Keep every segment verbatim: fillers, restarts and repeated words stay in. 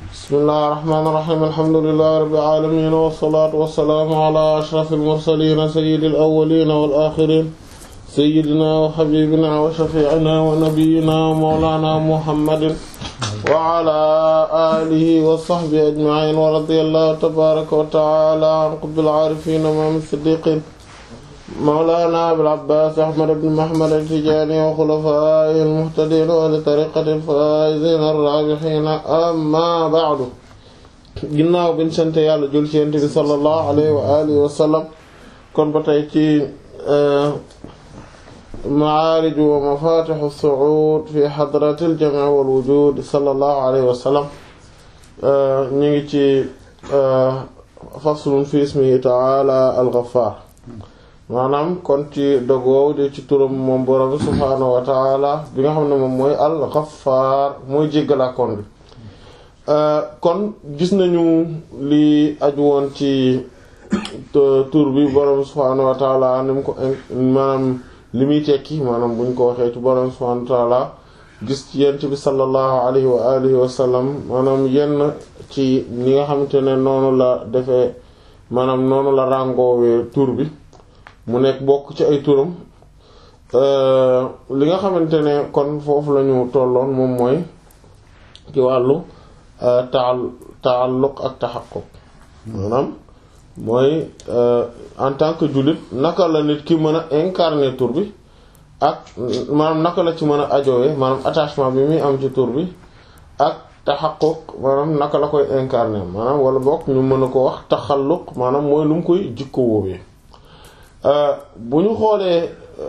bismillahir rahmanir rahim alhamdulillahi rabbil alamin wassalatu wassalamu ala ashrafil mursalin sayyidil awwalin wal akhirin sayyidina wa habibina wa shafi'ina wa nabiyyina wa mawlana muhammadin wa ala alihi wa sahbihi ajma'in wa radiyallahu tabaraka wa ta'ala an qutbil arifin imam as-siddiqin mawlana Abul Abbas Ahmad ibn Muhammad at-Tijani wa khulafaa'ihi al-muhtadiin wa li tariiqati al-faa'iziina ar-raabihiin amma ba'du. ginnaaw bi ñu sant Yàlla jul ci Yonent bi sallallahu alayhi wa alihi wa sallam kon ba tey ci ma'aarij wa mafaatih as-su'uud fi hadrati al-jam'i wal wujuud sallallahu alayhi wa sallam ñu ngi ci faslun fi ismihi ta'aala al-Ghaffaar. maanaam kon ci dogoow de ci turam moom borom subhaanahu wa taala bi nga xam ne moom mooy al-Ghaffar mooy jéggalaakoon bi kon gis nañu li aju woon ci tur bi borom subhaanahu wa taala ni mu ko maanaam li muy tekki maanaam buñ ko waxee ci borom subhaanahu wa taala gis ci yent bi sallallahu alayhi wa alihi wa sallam maanaam yenn ci ñi nga xamante ne noonu la defee maanaam noonu la ràngoowee tur bi mu nekk bokk ci ay turam li nga xamante ne kon foofu lañu tolloon moom mooy ci wàllu taal taalluq ak taxaqquq maanaam mooy en tant que jullit naka la nit ki mën a incarner tur bi ak maanaam naka la ci mën a ajowee maanaam attachement bi muy am ci tur bi ak taxaqquq maanaam naka la koy incarner maanaam wala bokk ñu mën a ko wax taxalluq maanaam mooy lu mu koy jikko woowee bu ñu xoolee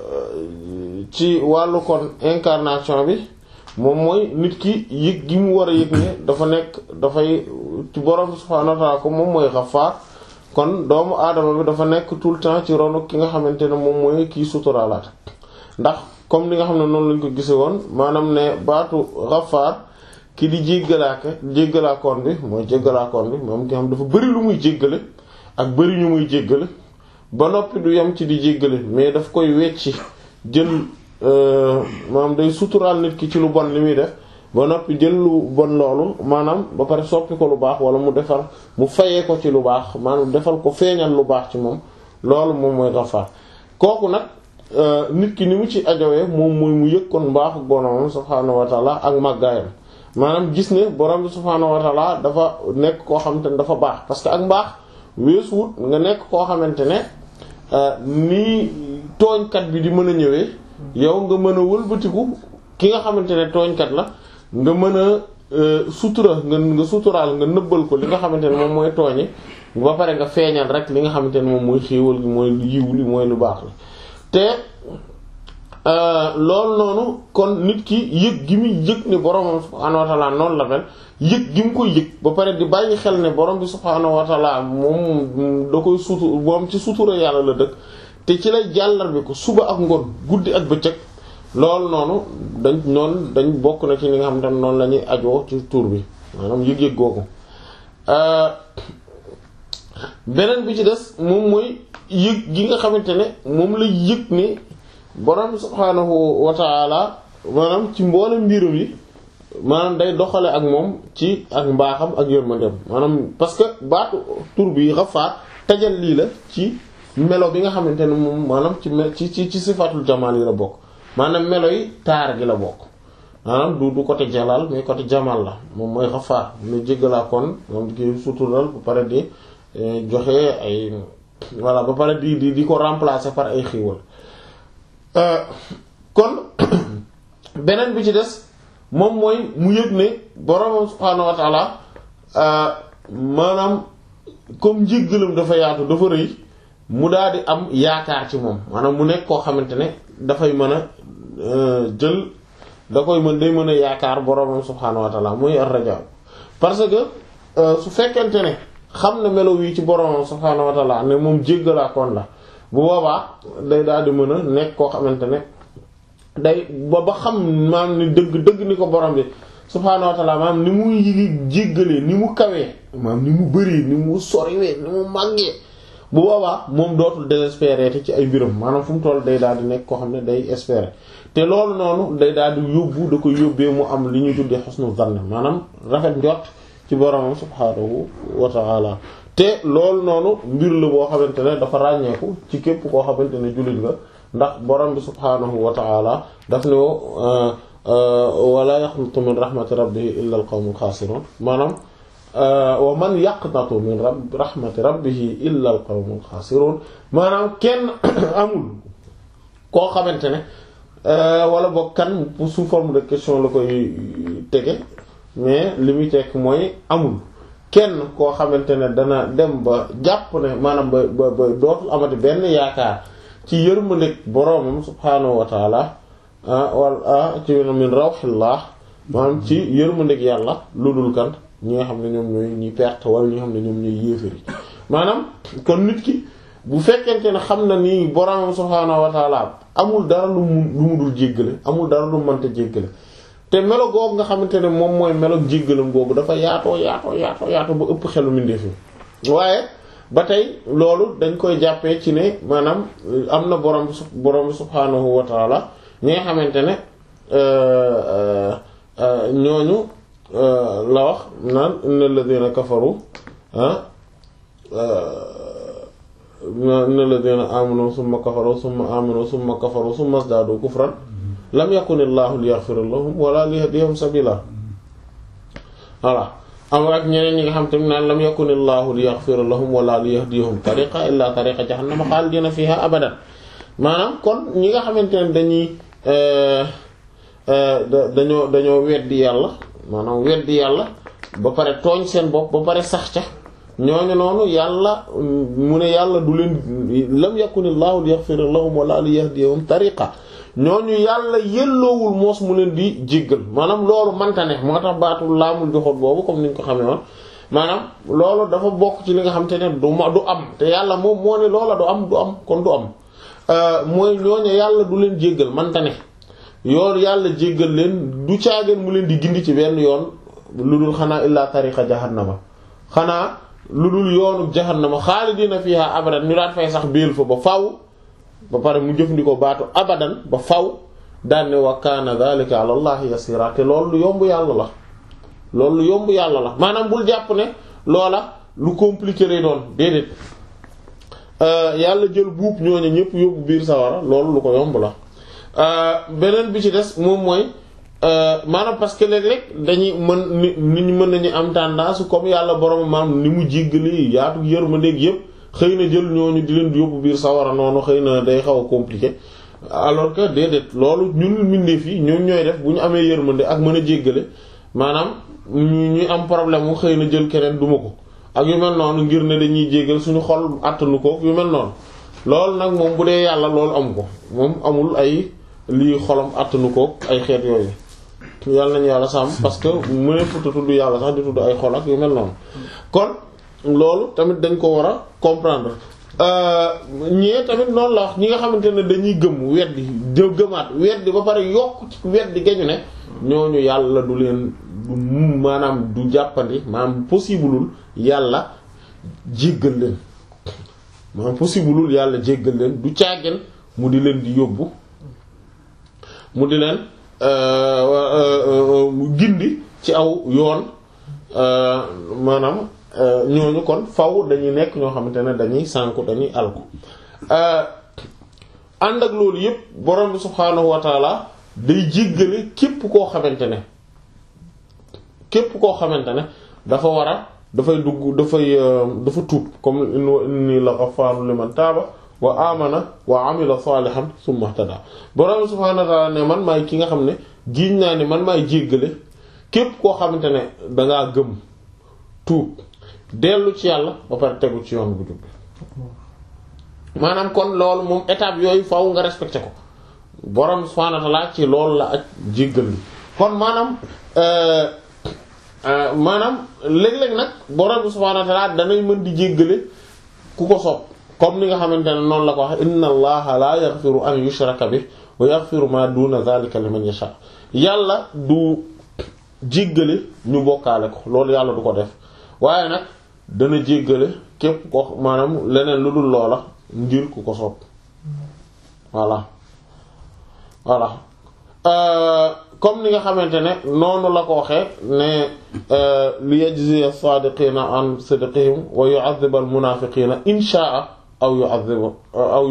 ci wàllu kon incarnation bi moom mooy nit ki yëg gi mu war a yëg ne dafa nekk dafay ci borom subhaanahu wa ta'ala ko moom mooy Ghaffar kon doomu aadama bi dafa nekk tout le temps ci ronu ki nga xamante ne moom mooy kii suturaalaat ndax comme li nga xam ne noonu lañ ko gise woon maanaam ne baatu Ghaffar ki di jéggalaake jéggalaakoon bi mooy jéggalaakoon bi moom ki nga xam dafa bari lu muy jéggale ak bari ñu muy jéggale ba noppi du yem ci di jéggale mais daf koy wecci jël maanaam day suturaal nit ki ci lu bon li muy def ba noppi jël lu bon loolu maanaam ba pare soppi ko lu baax wala mu defal mu fayee ko ci lu baax maanaam defal ko feeñal lu baax ci moom loolu moom mooy Ghaffar kooku nag nit ki ni mu ci ajowee moom mooy mu yëg kon mbaaxu borom subhaanahu wa ta'ala ak màggaayam maanaam gis ne borom subhaanahu wa ta'ala dafa nekk koo xamante ne dafa baax parce que ak mbaax weesuwut nga nekk koo xamante ne nii tooñkat bi di mën a ñëwee yow nga mën a wëlbatiku ki nga xamante ne tooñkat la nga mën a sutura nga nga suturaal nga nëbbal ko li nga xamante ne moom mooy tooñi ba pare nga feeñal rek li nga xamante ne moom mooy xéewal gi mooy yiw li mooy lu baax la te loolu noonu kon nit ki yëg gi muy yëg ne borom subhaanahu wa ta'ala noonu la mel yëg gi mu koy yëg ba pare di bàyyi xel ne borom bi subhaanahu wa ta'ala moom da koy sutu moom ci sutura yàlla la dëkk te ci lay jàllar bi ko suba ak ngoon guddi ak bëccëg loolu noonu dañ noonu dañ bokk na ci li nga xam ne noonu la ñuy ajoo ci tur bi maanaam yëg-yëg googu beneen bi ci des moom mooy yëg gi nga xamante ne moom la yëg ne borom subhaanahu wa ta'ala maanaam ci mboolem mbirum yi maanaam day doxale ak moom ci ak mbaaxam ak yërmandeem maanaam parce que baatu tur bi Ghaffar tajal lii la ci melo bi nga xamante ne moom maanaam ci ci ci ci sifatul jamal yi la bokk maanaam melo yi taar gi la bokk maanaam du du côté jalal mais côté jamal la moom mooy Ghaffar ne jéggalaa kon moom di koy sutural ba pare di joxe ay voilà ba pare di di di ko remplacer par ay xiiwal kon beneen bi ci des moom mooy mu yëg ne borom subhaanahu wa ta'ala maanaam comme njéggalam dafa yaatu dafa rëy mu daal di am yaakaar ci moom maanaam mu nekk koo xamante ne dafay mën a jël da koy mën day mën a yaakaar borom subhaanahu wa ta'ala muy ar-rajaa parce que su fekkente ne xam na melo yi ci borom subhaanahu wa ta'ala ne moom jéggalaakoon la bu boobaa day daal di mën a nekk koo xamante ne day ba ba xam maanaam ni dëgg dëgg ni ko borom bi subhaanahu wa ta'ala maanaam ni muy jéggalee ni mu kawee maanaam ni mu bari ni mu soriwee ni mu màggee bu boobaa moom dootul désespérer te ci ay mbiram maanaam fu mu toll day daal di nekk koo xam ne day espérer te loolu noonu day daal di yóbbu da koy yóbbee mu am li ñuy tuddee husnu zann maanaam rafet njort ci boromam subhaanahu wa ta'ala te loolu noonu mbir la boo xamante ne dafa ràññeeku ci képp koo xamante ne jullit nga ndax borom bi subhaanahu wa ta'ala daf ne wala yaqnatu min rahmati rabbihi illa al qawmul xaasiruun maanaam wa man yaqnatu min rahmati rabbihi illa al qawmul xaasiruun maanaam kenn amul koo xamante ne wala boog kan sous forme de question la koy tege mais li muy tekk mooy amul kenn koo xamante ne dana dem ba jàpp ne maanaam ba ba ba dootul amati benn yaakaar ci yërmandeeg boroomam subhaanahu wa taala wala ci min rawxillah maanaam ci yërmandeeg yàlla lu dul kan ñi nga xam ne ñoom ñooy ñi perte wala ñi nga xam ne ñoom ñooy yéefari maanaam kon nit ki bu fekkente ne xam na ni boroomam subhaanahu wa taala amul dara lu mu lu mu dul jéggale amul dara lu mu mënta jéggale te melo googu nga xamante ne moom mooy melo jéggalam googu dafa yaatoo yaatoo yaatoo yaatoo ba ëpp xelu mindeef yi waaye ba tey loolu dañ koy jàppee ci ne maanaam am na borom bi borom bi subhaanahu wa taala ñi nga xamante ne ñooñu la wax naan innal ladina kafaru innal ladina amanu summa kafaru summa amanu summa kafaru summa zdadu kufran lam yakunillahu liyaghfira lahum wala liyahdihum sabila voilà am ak ñeneen ñi nga xam tamit naan lam yakunillahu liyaghfira lahum wala liyahdihum tariqa illa tariqa jahannama khalidina fiha abadan maanaam kon ñi nga xamante ne dañuy dañoo dañoo weddi yàlla maanaam weddi yàlla ba pare tooñ seen bopp ba pare sax ca ñooñu noonu yàlla mu ne yàlla du leen lam yakunillahu liyaghfira lahum wala liyahdihum tariqa ñooñu yàlla yelloowul moos mu leen di jéggal maanaam loolu manta ne moo tax baatu laamul joxoot boobu comme niñ ko xamee woon maanaam loolu dafa bokk ci li nga xam te ne du ma du am te yàlla moom moo ne loola du am du am kon du am mooy ñooñu yàlla du leen jéggal manta ne yoon yàlla jéggal leen du caageen mu leen di gindi ci benn yoon lu dul xanaa illaa tariqa jahannama xanaa lu dul yoonu jahannama xaalidina fiha abadan ñu daan fay sax biil fa ba faw ba pare mu jëfandikoo baatu abadan ba faw daan ne wa kaana dhalika ala allahi yasira te loolu lu yomb yàlla la loolu lu yomb yàlla la maanaam bul jàpp ne loola lu compliqué lay doon déedéet yàlla jël buub ñooñu ñëpp yóbbu biir sawara loolu lu ko yomb la beneen bi ci des moom mooy maanaam parce que léeg-léeg dañuy mën nit ñi mën nañu am tendance comme yàlla borom maanaam ni mu jéggali yaatu yërmandeeg yëpp xëy na jël ñooñu di leen yóbbu biir sawara noonu xëy na day xaw a compliqué alors que déedéet loolu ñun mbindeef yi ñoom ñooy def bu ñu amee yërmande ak mën a jéggale maanaam ñu ñuy am problème mu xëy na jël keneen duma ko ak yu mel noonu ngir ne dañuy jéggal suñu xol attanu ko yu mel noonu loolu nag moom bu dee yàlla loolu am ko moom amul ay lii xolam attanu ko ay xeet yooyu yàlla nañu yàlla sàmm parce que mu ne futa tudd yàlla sax di tudd ay xol ak yu mel noonu kon loolu tamit dañ ko war a comprendre ñee tamit noonu la wax ñi nga xamante ne dañuy gëm weddi de gëmaat weddi ba pare yokk ci weddi gañu ne ñooñu yàlla du leen du maanaam du jàppandi maanaam possibleul yàlla jéggal leen maanaam possibleul yàlla jéggal leen du càggeen mu di leen di yóbbu mu di leen gindi ci aw yoon maanaam ñooñu kon faw dañuy nekk ñoo xamante ne dañuy sànku dañuy alku ànd ak loolu yépp borom bi subhaanahu wa taala day jéggale képp koo xamante ne képp koo xamante ne dafa war a dafay dugg dafay dafa tuub comme inni la ghaffaarun liman taaba wa amana wa amila salihan summa ihtada borom bi subhaanahu wa taala ne man maay ki nga xam ne giiñ naa ne man maay jéggale képp koo xamante ne dangaa gëm tuub dellu ci yàlla ba pare tegu ci yoon bu jub maanaam kon loolu moom étape yooyu faaw nga respecté ko borom subhaanahu wa ta'aala ci loolu la ak jéggal bi kon maanaam maanaam léeg-léeg nag borom subhaanahu wa ta'aala danay mën di jéggale ku ko soob comme ni nga xamante ne noonu la ko wax inna allaha la yaghfiru an yushraka bihi wa yaghfiru ma duna dhalika liman yasha yàlla du jéggale ñu bokkaale ko loolu yàlla du ko def waaye nag dana jéggale képp ko maanaam leneen lu dul loola ngir ku ko soob voilà voilà comme ni nga xamante ne noonu la ko waxee ne li yajzi as-sadiqina an sidqihim wa yu'adhib al-munafiqina in sha'a aw yu'adhib aw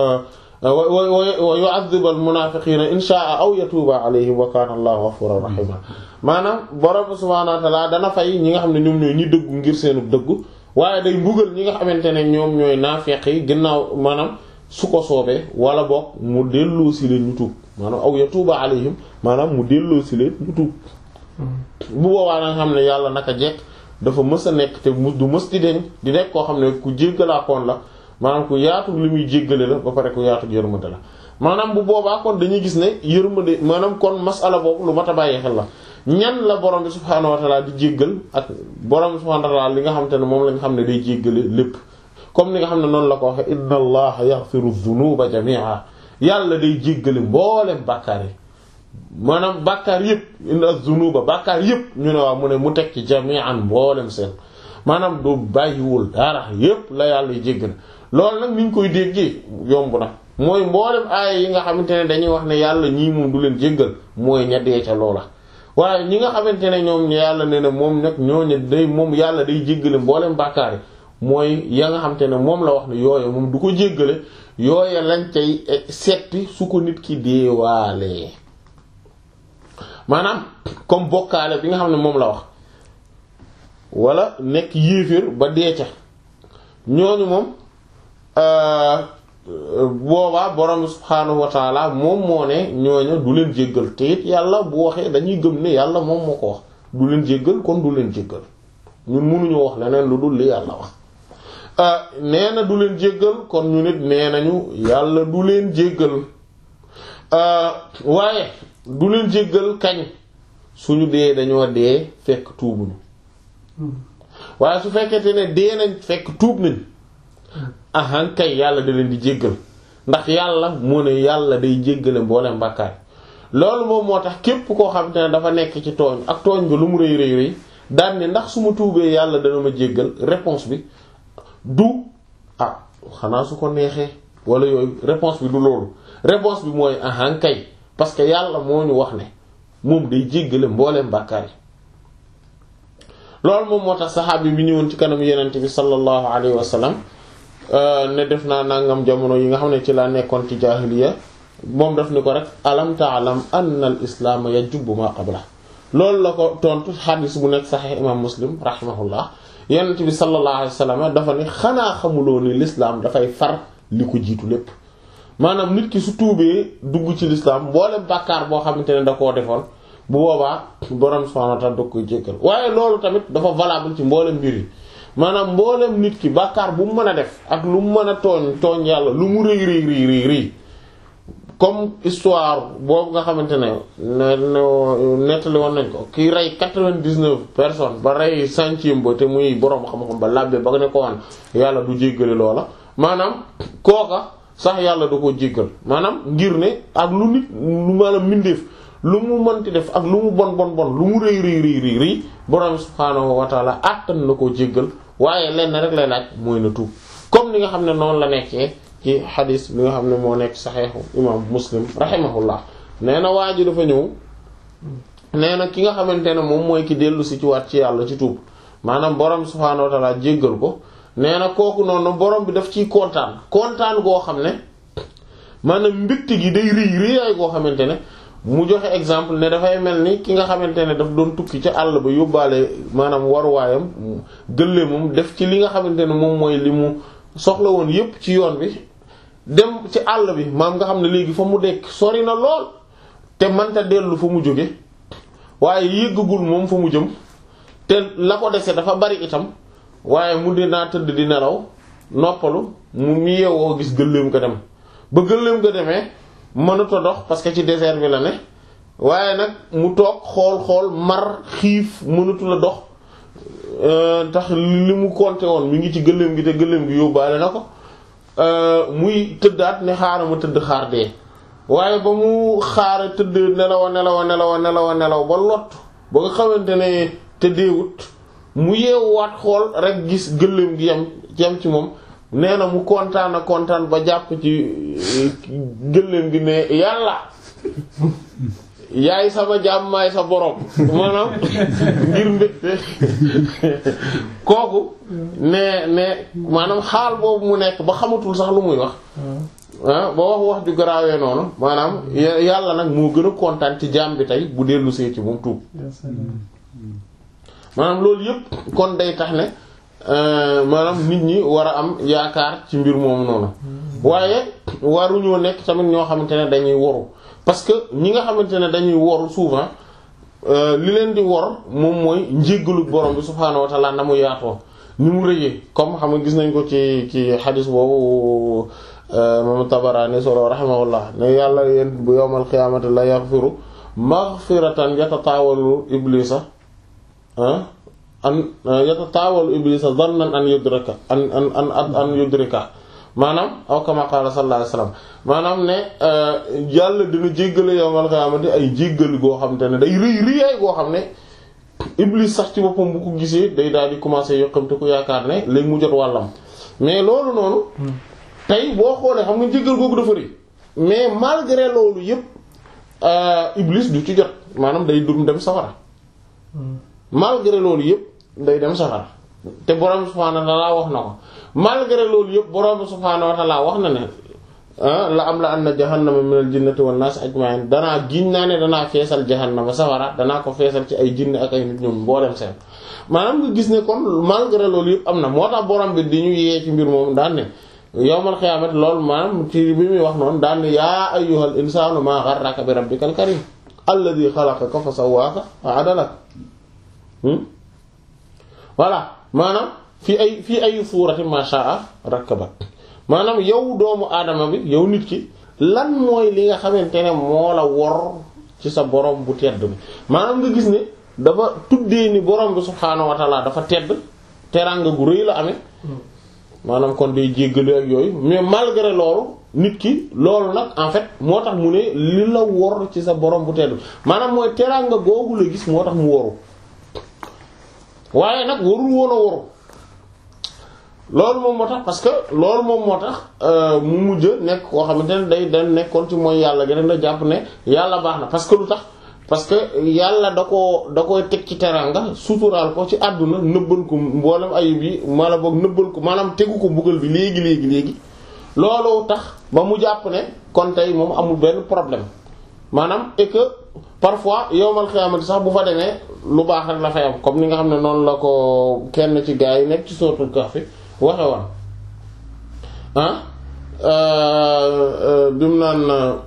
wa yu'adhib al-munafiqina in sha'a aw yatuba alayhim wa kana Allahu ghafurur rahima maanaam borom subhanahu wa ta'ala dana fay ñi nga xam ne ñoom ñooy ñi dëggu ngir seenu dëggu waaye day mbugal ñi nga xamante ne ñoom ñooy naafeq yi ginnaaw maanaam su ko soobee wala boog mu delloo si leen ñu tuub maanaam aw yatuba alayhim maanaam mu delloo si leen ñu tuub bu boobaa nga xam ne yàlla naka jekk dafa mës a nekk te mu du mës di deñ di nekk koo xam ne ku jéggalaakoon la maanaam ku yaatu li muy jéggale la ba pare ku yaatu yërmande la maanaam bu boobaa kon dañuy gis ne yërmande maanaam kon masala boobu lu mat a bàyyi xel la ñan la borom bi subhaanahu wa ta'ala di jéggal ak borom bi subhaanahu wa ta'ala li nga xamante ne moom lañ xam ne day jéggale lépp comme ni nga xam ne noonu la ko waxe inna allaha yaghfiru dhunuba jami'a yàlla day jéggale mboolem bàkkaar yi maanaam bàkkaar yëpp inna dhunuba bàkkaar yëpp ñu ne waaw mu ne mu teg ci jami'an mboolem seen maanaam du bàyyiwul dara yëpp la yàlla y jéggal loolu nag ni ñu koy déggee yomb na mooy mboolem aaya yi nga xamante ne dañuy wax ne yàlla ñii moom du leen jéggal mooy ña dee ca loola waaye ñi nga xamante ne ñoom yàlla ne ne moom nag ñooñu day moom yàlla day jéggale mboolem bàkkaar yi mooy ya nga xamante ne moom la wax ne yooye moom du ko jéggale yooye lañ cay setti su ko nit ki deewaalee maanaam comme bokkaale bi nga xam ne moom la wax wala nekk yéeféer ba dee ca ñooñu moom boobaa borom subhaanahu wa taala moom moo ne ñooñu du leen jéggal te it yàlla bu waxee dañuy gëm ne yàlla moom moo ko wax du leen jéggal kon du leen jéggal ñun mënuñu wax leneen lu dul li yàlla wax nee na du leen jéggal kon ñu nit nee nañu yàlla du leen jéggal waaye du leen jéggal kañ suñu dee dañoo dee fekk tuubuñu waaye su fekkete ne dee nañ fekk tuub nañ ahan kay yàlla da leen di jéggal ndax yàlla moo ne yàlla day jéggale mboolem bàkkaar loolu moom moo tax képp koo xam te ne dafa nekk ci tooñ ak tooñ nga lu mu rëy rëy rëy daan ne ndax su ma tuubee yàlla dana ma jéggal réponse bi du ah xanaa su ko neexee wala yooyu réponse bi du loolu réponse bi mooy ahan kay parce que yàlla moo ñu wax ne moom day jéggale mboolem bàkkaar yi loolu moom moo tax saxaabi bi ñëwoon ci kanam yenente bi sallallahu alayhi wa sallam ne def naa nangam jamono yi nga xam ne ci laa nekkoon ci jaahiliya moom daf ni ko rek alam ta'lam anna al islaama yajubbu ma qabla loolu la ko tontu xadis bu nekk saxiix imam muslim rahimahullah yenent bi sallallahu alayhi wa sallam dafa ni xanaa xamuloo ni l'islam dafay far li ko jiitu lépp maanaam nit ki su tuubee dugg ci l'islam mboolem bàkkaar boo xamante ne da koo defoon bu boobaa borom subhaanahu wa ta'aala da koy jéggal waaye loolu tamit dafa valable ci mboolem mbir yi maanaam mboolem nit ki bàkkaar bu mu mën a def ak lu mu mën a tooñ tooñ yàlla lu mu rëy rëy rëy rëy rëy comme histoire boobu nga xamante ne ne nettali woon nañ ko kii rey quatre-vingt-dix-neuf personnes ba rey centième ba te muy boroom xam-xam ba labbe ba ne ko woon yàlla du jéggale loola maanaam kooka sax yàlla du ko jéggal maanaam ngir ne ak lu nit lu maanaam mbindeef lu mu mënti def ak lu mu bon bon bon lu mu rëy rëy rëy rëy rëy boroom subhaanahu wa ta'ala àttan na koo jéggal waaye lenn rek lay laaj mooy na tuub comme ni nga xam ne noonu la nekkee ci xadis bi nga xam ne moo nekk saxeexu imam muslim rahimahullah nee na waa ji dafa ñëw nee na ki nga xamante ne moom mooy ki dellu si ci waat ci yàlla ci tuub maanaam borom subhaanahu wa ta'ala jéggal ko nee na kooku noonu borom bi daf ciy kontaan kontaan goo xam ne maanaam mbégte gi day rëy rëyaay goo xamante ne mu joxe exemple ne dafay mel ni ki nga xamante ne daf doon tukki ca àll ba yóbbaale maanaam waruwaayam gëlle moom def ci li nga xamante ne moom mooy li mu soxla woon yépp ci yoon bi dem ci àll bi maam nga xam ne léegi fa mu dekk sori na lool te mënta dellu fa mu jóge waaye yëggagul moom fa mu jëm te la ko dese dafa bari itam waaye mu dinaa tëdd di nelaw noppalu mu mu yeewoo gis gëléem ko dem ba gëléem ko demee mënut a dox parce que ci désert bi la ne waaye nag mu toog xool xool mar xiif mënatu la dox tax li mu compter woon mi ngi ci gëléem gi te gëléem gi yóbbaale na ko muy tëddaat ne xaaral ma tëdd xaar dee waaye ba mu xaar tëdd nelaw nelaw nelaw nelaw nelaw ba lot ba nga xamante ne tëddeewut mu yeewuwaat xool rek gis gëléem gi yam yam ci moom nee na mu kontaan a kontaan ba jàpp ci gëléem gi ne yàlla yaay sama jaam maay sa borom maanaam ngir mbégte kooku ne ne maanaam xaal boobu mu nekk ba xamatul sax lu muy wax ah ba wax wax ju garaawee noonu maanaam yàlla nag moo gën a kontaan ci jaam bi tey bu dellu see ci moom tuub maanaam loolu yëpp kon day tax ne maanaam nit ñi war a am yaakaar ci mbir moomu noonu waaye waruñoo nekk tamit ñoo xamante ne dañuy woru parce que ñi nga xamante ne dañuy woru souvent li leen di wor moom mooy njéggalu borom bi subhaanahu wa ta'ala na mu yaatoo ni mu rëyee comme xam nga gis nañ ko ci ci xadis boobu moom Tabaraani solo rahimahullah ne yàlla yéen bu yawmal qiyaamati la yaghfiru maghfiratan yatataawalu iblisa an yatataawalu iblisa dhannan an yudrika an an an an yudrika maanaam aw kama qala sallallahu alayhi wasallam maanaam ne yàlla dina jéggale yawmal qiyaamati ay jéggal goo xam te ne day rëy rëyaay goo xam ne iblis sax ci boppam bu ko gisee day daal di commencer yokkam te ku yaakaar ne léegi mu jot wàllam mais loolu noonu tey boo xoolee xam nga jéggal googu dafa rëy mais malgré loolu yépp iblis du ci jot maanaam day dum dem safara malgré loolu yépp day dem safara te borom subhaanahu wa ta'ala wax na ko malgré loolu yëpp borom subhaanahu wa ta'ala wax na ne la am la anna jahannama minal jinnati wan naas ajma'in danaa giñ naa ne danaa feesal jahannama safara danaa ko feesal ci ay jinn ak ay nit ñoom mboolem seen maanaam nga gis ne kon malgré loolu yëpp am na moo tax borom bi di ñu yee ci mbir moom daan ne yawmal qiyaamati loolu maanaam ci bi muy wax noonu daan ne yaa ayyuhal insaanu maa gharraka bi rabbikal karim alladhi khalaqaka fa sawwaaka fa adalak voilà maanaam fii ay fii ay suurati ma sha'a rakkabak maanaam yow doomu aadama bi yow nit ki lan mooy li nga xamante ne moo la wor ci sa borom bu tedd bi maanaam nga gis ne dafa tuddee ni borom bi subhaanahu wa ta'ala dafa tedd teraanga gu rëy la amee maanaam kon day jéggale ak yooyu mais malgré loolu nit ki loolu nag en fait moo tax mu ne li la wor ci sa borom bu tedd bi maanaam mooy teraanga googu la gis moo tax mu woru waaye nag warul woon a woru loolu moom moo tax parce que loolu moom moo tax mu mujj nekk koo xamante ne day da nekkoon ci mooy yàlla gi rek la jàpp ne yàlla baax na parce que lu tax parce que yàlla da koo da koy teg ci teranga suturaal ko ci àdduna nëbbal ko mboolem ayib yi maanaam boog nëbbal ko maanaam tegu ko mbugal bi léegi léegi léegi loolu tax ba mu jàpp ne kon tey moom amul benn problème maanaam et que parfois yowmal xiyaamati sax bu fa demee lu baax rek la fay am comme ni nga xam ne noonu la ko kenn ci gaa yi nekk ci sootul Kahf waxe woon ah bimu naan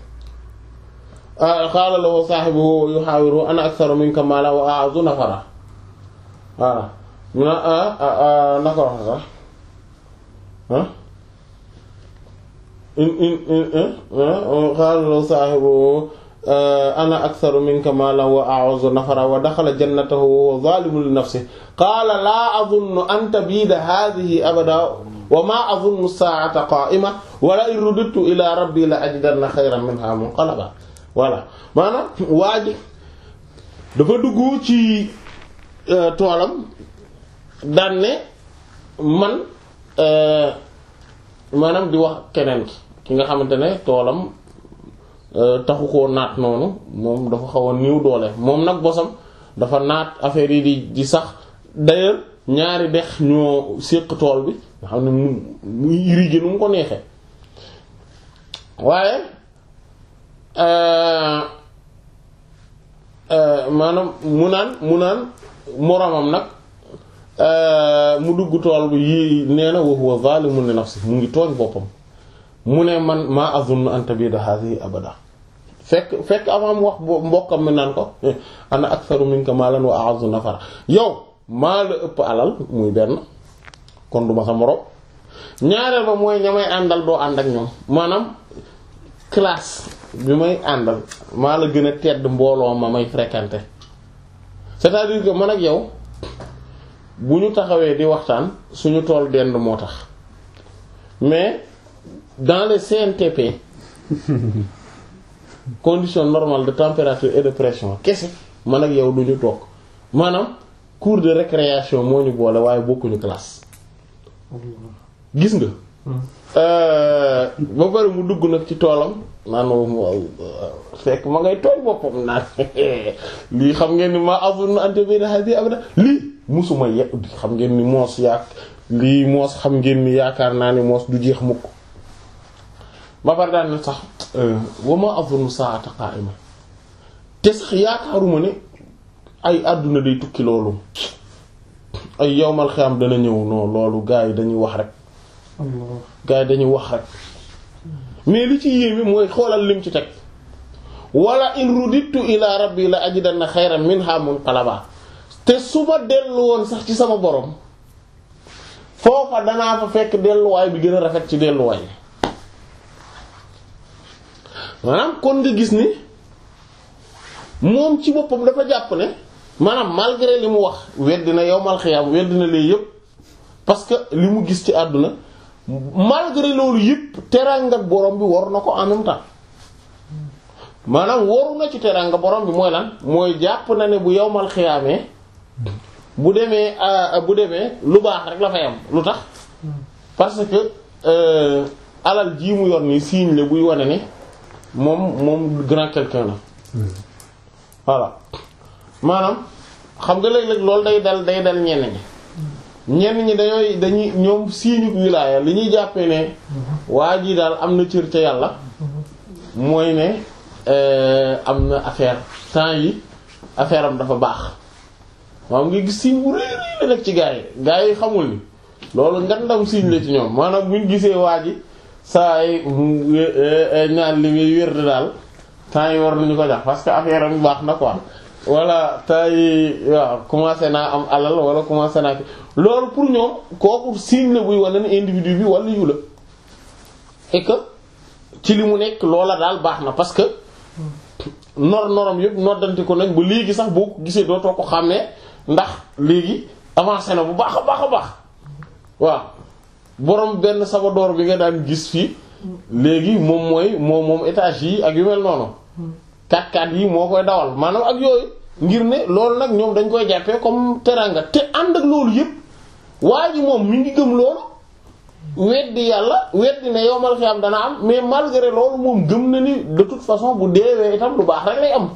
qaala lahu saahibuhu yuhaawiruhu ana aktharu minka maalan wa a'zu nafara voilà mu na naka wax sax ah in in in qaala lahu saahibuhu ana aktharu minka maalan wa a'zu nafara wa daxala jannatahu wa huwa zaalimun li nafsihi qaala laa azunnu an tabiida haadhihi abada wa maa azunnu as-saa'ata qaa'imatan wa la in rudidtu ilaa rabbii la ajidanna khayran minhaa munqalaba voilà maanaam waa ji dafa dugg ci toolam daan ne man maanaam di wax keneen ki ki nga xamante ne toolam taxu koo naat noonu moom dafa xaw a niiw doole moom nag bosam dafa naat affaire yi di di sax d'ailleurs ñaari dex ñoo séq tool bi nga xam ne mu muy irrigué nu mu ko neexee waaye maanaam mu naan mu naan moromam nag mu dugg tool bi yi nee na wa huwa zalimun li nafsi mu ngi tooñ boppam mu ne man maa azunnu an tabida hadhihi abada fekk fekk avant mu wax mbokkam mi naan ko ana aktharu minka malan wa a'zu nafara yow maa la ëpp alal muy benn kon duma sa morom ñaareel ba mooy ñamay àndal doo ànd ak ñoom maanaam classe bi may àndal maa la gën a tedd mbooloo ma may fréquenter c'est-à-dire que man ak yow bu ñu taxawee di waxtaan suñu tool dend moo tax mais dans les C N T P conditions normales de température et de pression kese man ak yow du ñu toog maanaam cours de récréation moo ñu boole waaye bokkuñu classe gis nga ba pare mu dugg nag ci toolam naan fekk ma ngay tooñ boppam naan lii xam ngeen ni ma azunnu an tabida hadi abada lii musuma ye xam ngeen ni moos yaak lii moos xam ngeen ni yaakaar naa ni moos du jeex mukk ba pare daan ne sax wa ma azunnu sa'ata qa'ima te sax yaakaaruma ne ay àdduna day tukki loolu ay yawmal xiyaam dana ñëw non loolu gars yi dañuy wax rek gars yi dañuy wax rek mais li ci yéeme mooy xoolal lim ci teg wala in ruditu ila rabbi la ajidanna xayran minha munqalaba te su ma dellu woon sax ci sama borom foofa danaa fa fekk delluwaay bi gën a rafet ci delluwaay maanaam kon nga gis ni moom ci boppam dafa jàpp ne maanaam malgré li mu wax weddina yawmal xiyaam weddina lii yépp parce que li mu gis ci àdduna malgré loolu yépp teraanga borom bi waru na ko en même temps maanaam waru na ci teraanga borom bi mooy lan mooy jàpp na ne bu yawmal xiyaamee bu demee bu demee lu baax rek la fay am lu tax parce que euh, alal jii mu yor nii signe la buy wane ne moom moom grand quelqu'un la voilà maanaam xam nga léeg-léeg loolu day dal day dal ñenn ñi ñenn ñi dañooy dañuy ñoom siiñu wilaaya li ñuy jàppee ne waa ji daal am na cër ca yàlla mooy ne am na affaire temps yi affaire am dafa baax maanaam nga gis siiñ bu rëy rëy la nekk ci gaa yi gaa yi xamul ni loolu ngandam siiñ la ci ñoom maanaam buñ gisee waa ji saa yi ñaan li muy wér daal temps yi war nañu ko jox parce que affaire am baax na quoi wala temps yi waaw commencé naa am alal wala commencé naa ki loolu pour ñoom kooku signe la buy wane ne individu bi wala yu la et que ci li mu nekk loola daal baax na parce que nor norom yëpp noddanti ko nañ ba léegi sax boo ko gisee dootoo ko xàmmee ndax léegi avancé na bu baax a baax a baax waaw borom benn sabadoor bi nga daan gis fii léegi moom mooy moom moom étage yi ak yu mel noonu quatre quatre yi moo koy dawal maanaam ak yooyu ngir ne loolu nag ñoom dañ koy jàppee comme teranga te ànd ak loolu yëpp waa ji moom mi ngi gëm loolu weddi yàlla weddi ne yowmal xiyaam dana am mais malgré loolu moom gëm na ni de toute façon bu deewee itam lu baax rek lay am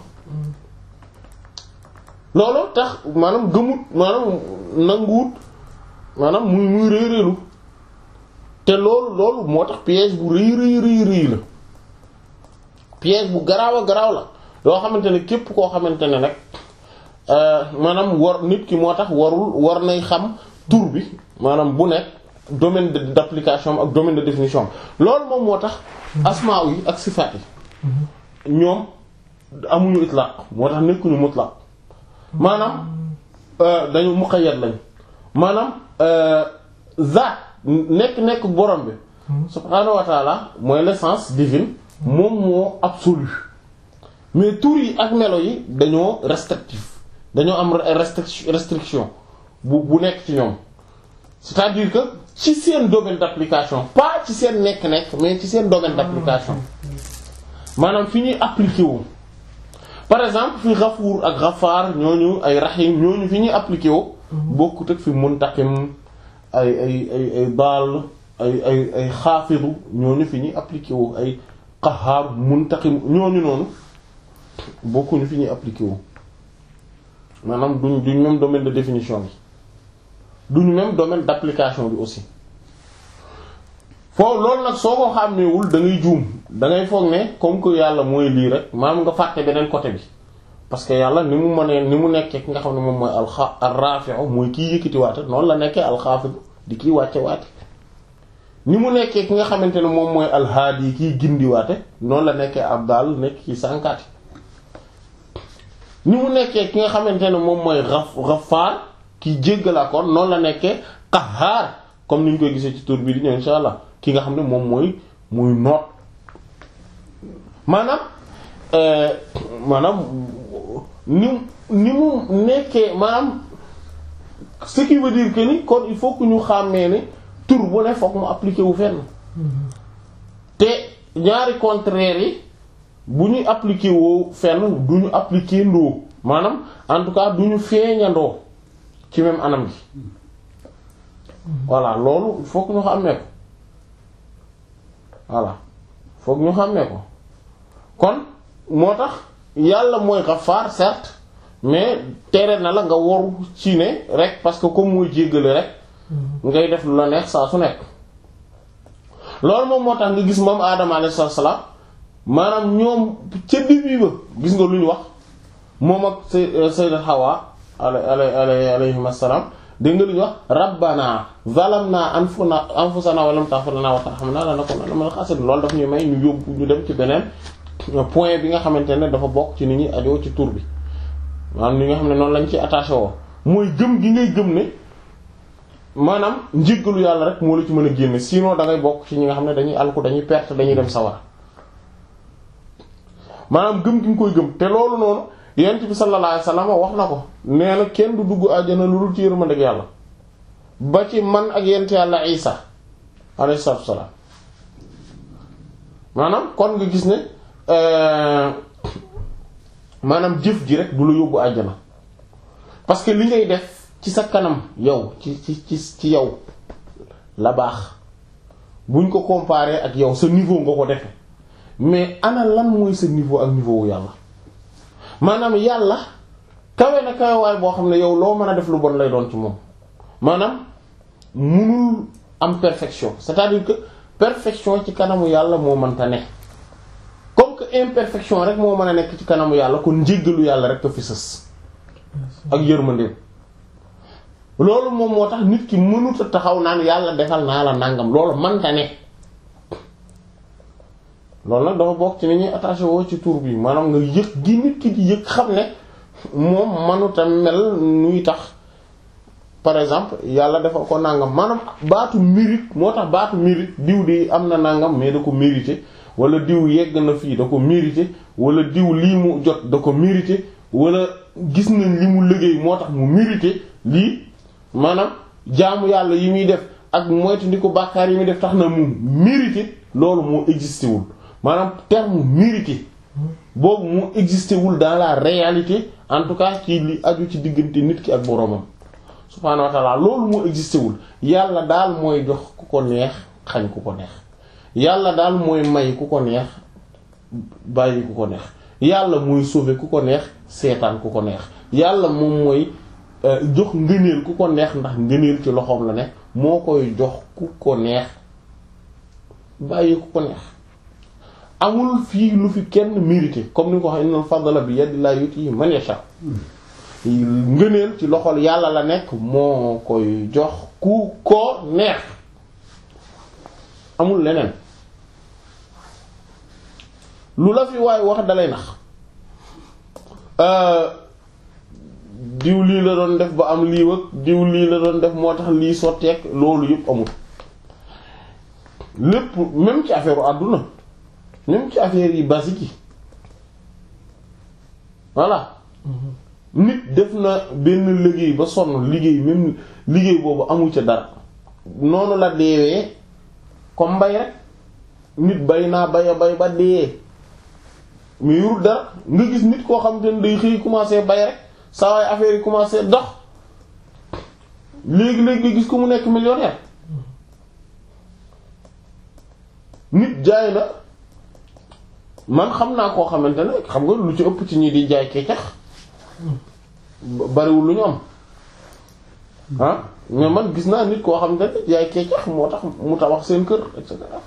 loolu tax maanaam gëmut maanaam nanguwut maanaam muy muy réeréelu te loolu loolu moo tax piège bu rëy rëy rëy rëy la piège bu garaaw a garaaw la loo xamante ne képp koo xamante ne nag maanaam war nit ki moo tax warul war nay xam tur bi maanaam bu nekk domaine d'application ak domaine de définition loolu moom moo tax asmaa yi ak sifaat yi ñoom amuñu itlaq moo tax nekkuñu mutlaq maanaam dañu muqayyad lañ maanaam zaat nekk nekk borom bi subhaanahu wa ta'ala mooy l'essence divine moom moo absolu mais tur yi ak melo yi dañoo restrictif dañoo am restriction bu bu nekk ci ñoom c'est-à-dire que ci seen domaine d'application pas ci seen nekk-nekk mais ci seen domaine d'application maanaam fi ñuy appliquer wu par exemple fi Ghafuur ak Ghafaar ñooñu ay Rahim ñooñu fi ñuy appliquer wu bokkut ak fi Muntaqim ay ay ay ay Daal ay ay ay Xaafidu ñooñu fi ñuy appliquer wu ay Qahhaar Muntaqim ñooñu noonu bokkuñu fi ñuy appliquer wu maanaam duñ duñ même domaine de définition bi duñu même domaine d'application bi aussi foofu loolu nag soo ko xàmmeewul da ngay juum da ngay foog ne comme que yàlla mooy lii rek maanaam nga fàtte beneen côté bi parce que yàlla ni mu mënee ni mu nekkee ki nga xam ne moom mooy alxa ar-rafi'u mooy kiy yëkkati waate noonu la nekkee alxaafid di kiy wàcce waate ni mu nekkee ki nga xamante ne moom mooy alhaadi kiy gindi waate noonu la nekkee abdal nekk ki sànkaati ni mu nekkee ki nga xamante ne moom mooy Ghaffar ki jéggalaakoon noonu la nekkee Qahhar comme ni ñu koy gisee ci tur bi di ñëw insha allah ki nga xam ne moom mooy muy noot maanaam maanaam ni ni mu nekkee maanaam ce qui veut dire que ni kon il faut que ñu xàmmee ne tur bu ne fokk mu appliqué wu fenn te ñaari contraire yi bu ñuy appliqué woo fenn du ñu appliqué ndoo maanaam en tout cas du ñu feeñandoo ci même anam gi voilà loolu il faut que ñu xàmmee ko voilà faut que ñu xàmmee ko kon moo tax yàlla mooy Ghaffar certes mais tere na la nga waru ci ne rek parce que comme mooy jéggale rek ngay def lu la neex saa su nekk loolu moom moo tax nga gis moom Adama alayhi salaam maanaam ñoom ca début ba gis nga lu ñu wax moom ak sayyidat Hawa alay alayhim assalaam dégg nga lu ñu wax rabbana zalamna anfusana anfusana wa lam taghfir lana wa tarhamna lanakunanna minal khasirin loolu daf ñuy may ñu yóbbu ñu dem ci beneen point bi nga xamante ne dafa bokk ci nit ñi ajoo ci tur bi maanaam li nga xam ne noonu lañ ci attaché woo mooy gëm gi ngay gëm ne maanaam njéggalu yàlla rek moo la ci mën a génne sinon da ngay bokk ci ñi nga xam ne dañuy alku dañuy perte dañuy dem sawar maanaam gëm gi nga koy gëm te loolu noonu yonent bi sallallahu alayhi wasallam wax na ko nee na kenn du dugg àjjana lu dul ci yërmande yàlla ba ci man ak yonent yàlla Isa alayhi salaam maanaam kon nga gis ne maanaam jëf ji rek du la yóbbu àjjana parce que li ngay def ci sa kanam yow ci ci ci ci yow la baax buñ ko comparer ak yow sa niveau nga ko defe mais ana lan mooy sa niveau ak niveau wu yàlla maanaam yàlla kawe na kawewaay boo xam ne yow loo mën a def lu bon lay doon ci moom maanaam munul am perfection c'est-à-dire que perfection ci kanamu yàlla moo mënta ne comme que imperfection rek moo mën a nekk ci kanamu yàlla kon njéggalu yàlla rek ko fi sës ak yërmandeem loolu moom moo tax nit ki mënut a taxaw naan yàlla defal naa la nangam loolu mënta ne loolu nag dafa bokk ci ni ñuy attaché woo ci tur bi maanaam nga yëg gi nit ki di yëg xam ne moom mënut a mel nuy tax par exemple yàlla defal ko nangam maanaam baatu mérite moo tax baatu mérite diw di am na nangam mais da ko mérité wala diw yegg na fii da ko mérité wala diw lii mu jot da ko mérité wala gis nañ li mu liggéey moo tax mu mérité lii maanaam jaamu yàlla yi muy def ak moytu ndi ko bàkkaar yi muy def tax na mu mérité loolu moo existé wul maanaam terme mérité boobu moo existé wul dans la réalité en tout cas ci li aju ci diggante nit ki ak boroomam subhaanahu wa ta'ala loolu moo existé wul yàlla daal mooy jox ku ko neex xañ ku ko neex yàlla daal mooy may ku ko neex bàyyi ku ko neex yàlla mooy sauver ku ko neex seetaan ku ko neex yàlla moom mooy jox ngëneel ku ko neex ndax ngëneel ci loxoom la ne moo koy jox ku ko neex bàyyi ku ko neex amul fii lu fi kenn mérité comme ni ko waxee innal fadla bi yadillahi yuti man yasha ngëneel ci loxol yàlla la nekk moo koy jox ku ko neex amul leneen lu la fi waay wax dalay nax diw lii la doon def ba am lii wëg diw lii la doon def moo tax lii sotteek loolu yëpp amul lépp même ci affaire u àdduna même ci affaire yi basique yi voilà nit def na benn liggéey ba sonn liggéey même liggéey boobu amul ca dara noonu la deewee comme mbay rek nit bay naa bay a bay ba dee mais yorul dara nga gis nit koo xam te ne day xëy commencer bay rek saa waay affaire yi commencer dox léegi-léegi nga gis ko mu nekk millionnaire nit jaay na man xam naa koo xamante ne xam nga lu ci ëpp ci ñi di jaay kecax bariwul lu ñu am ah mais man gis naa nit koo xamante ne jaay kecax moo tax mu tabax seen kër et cetera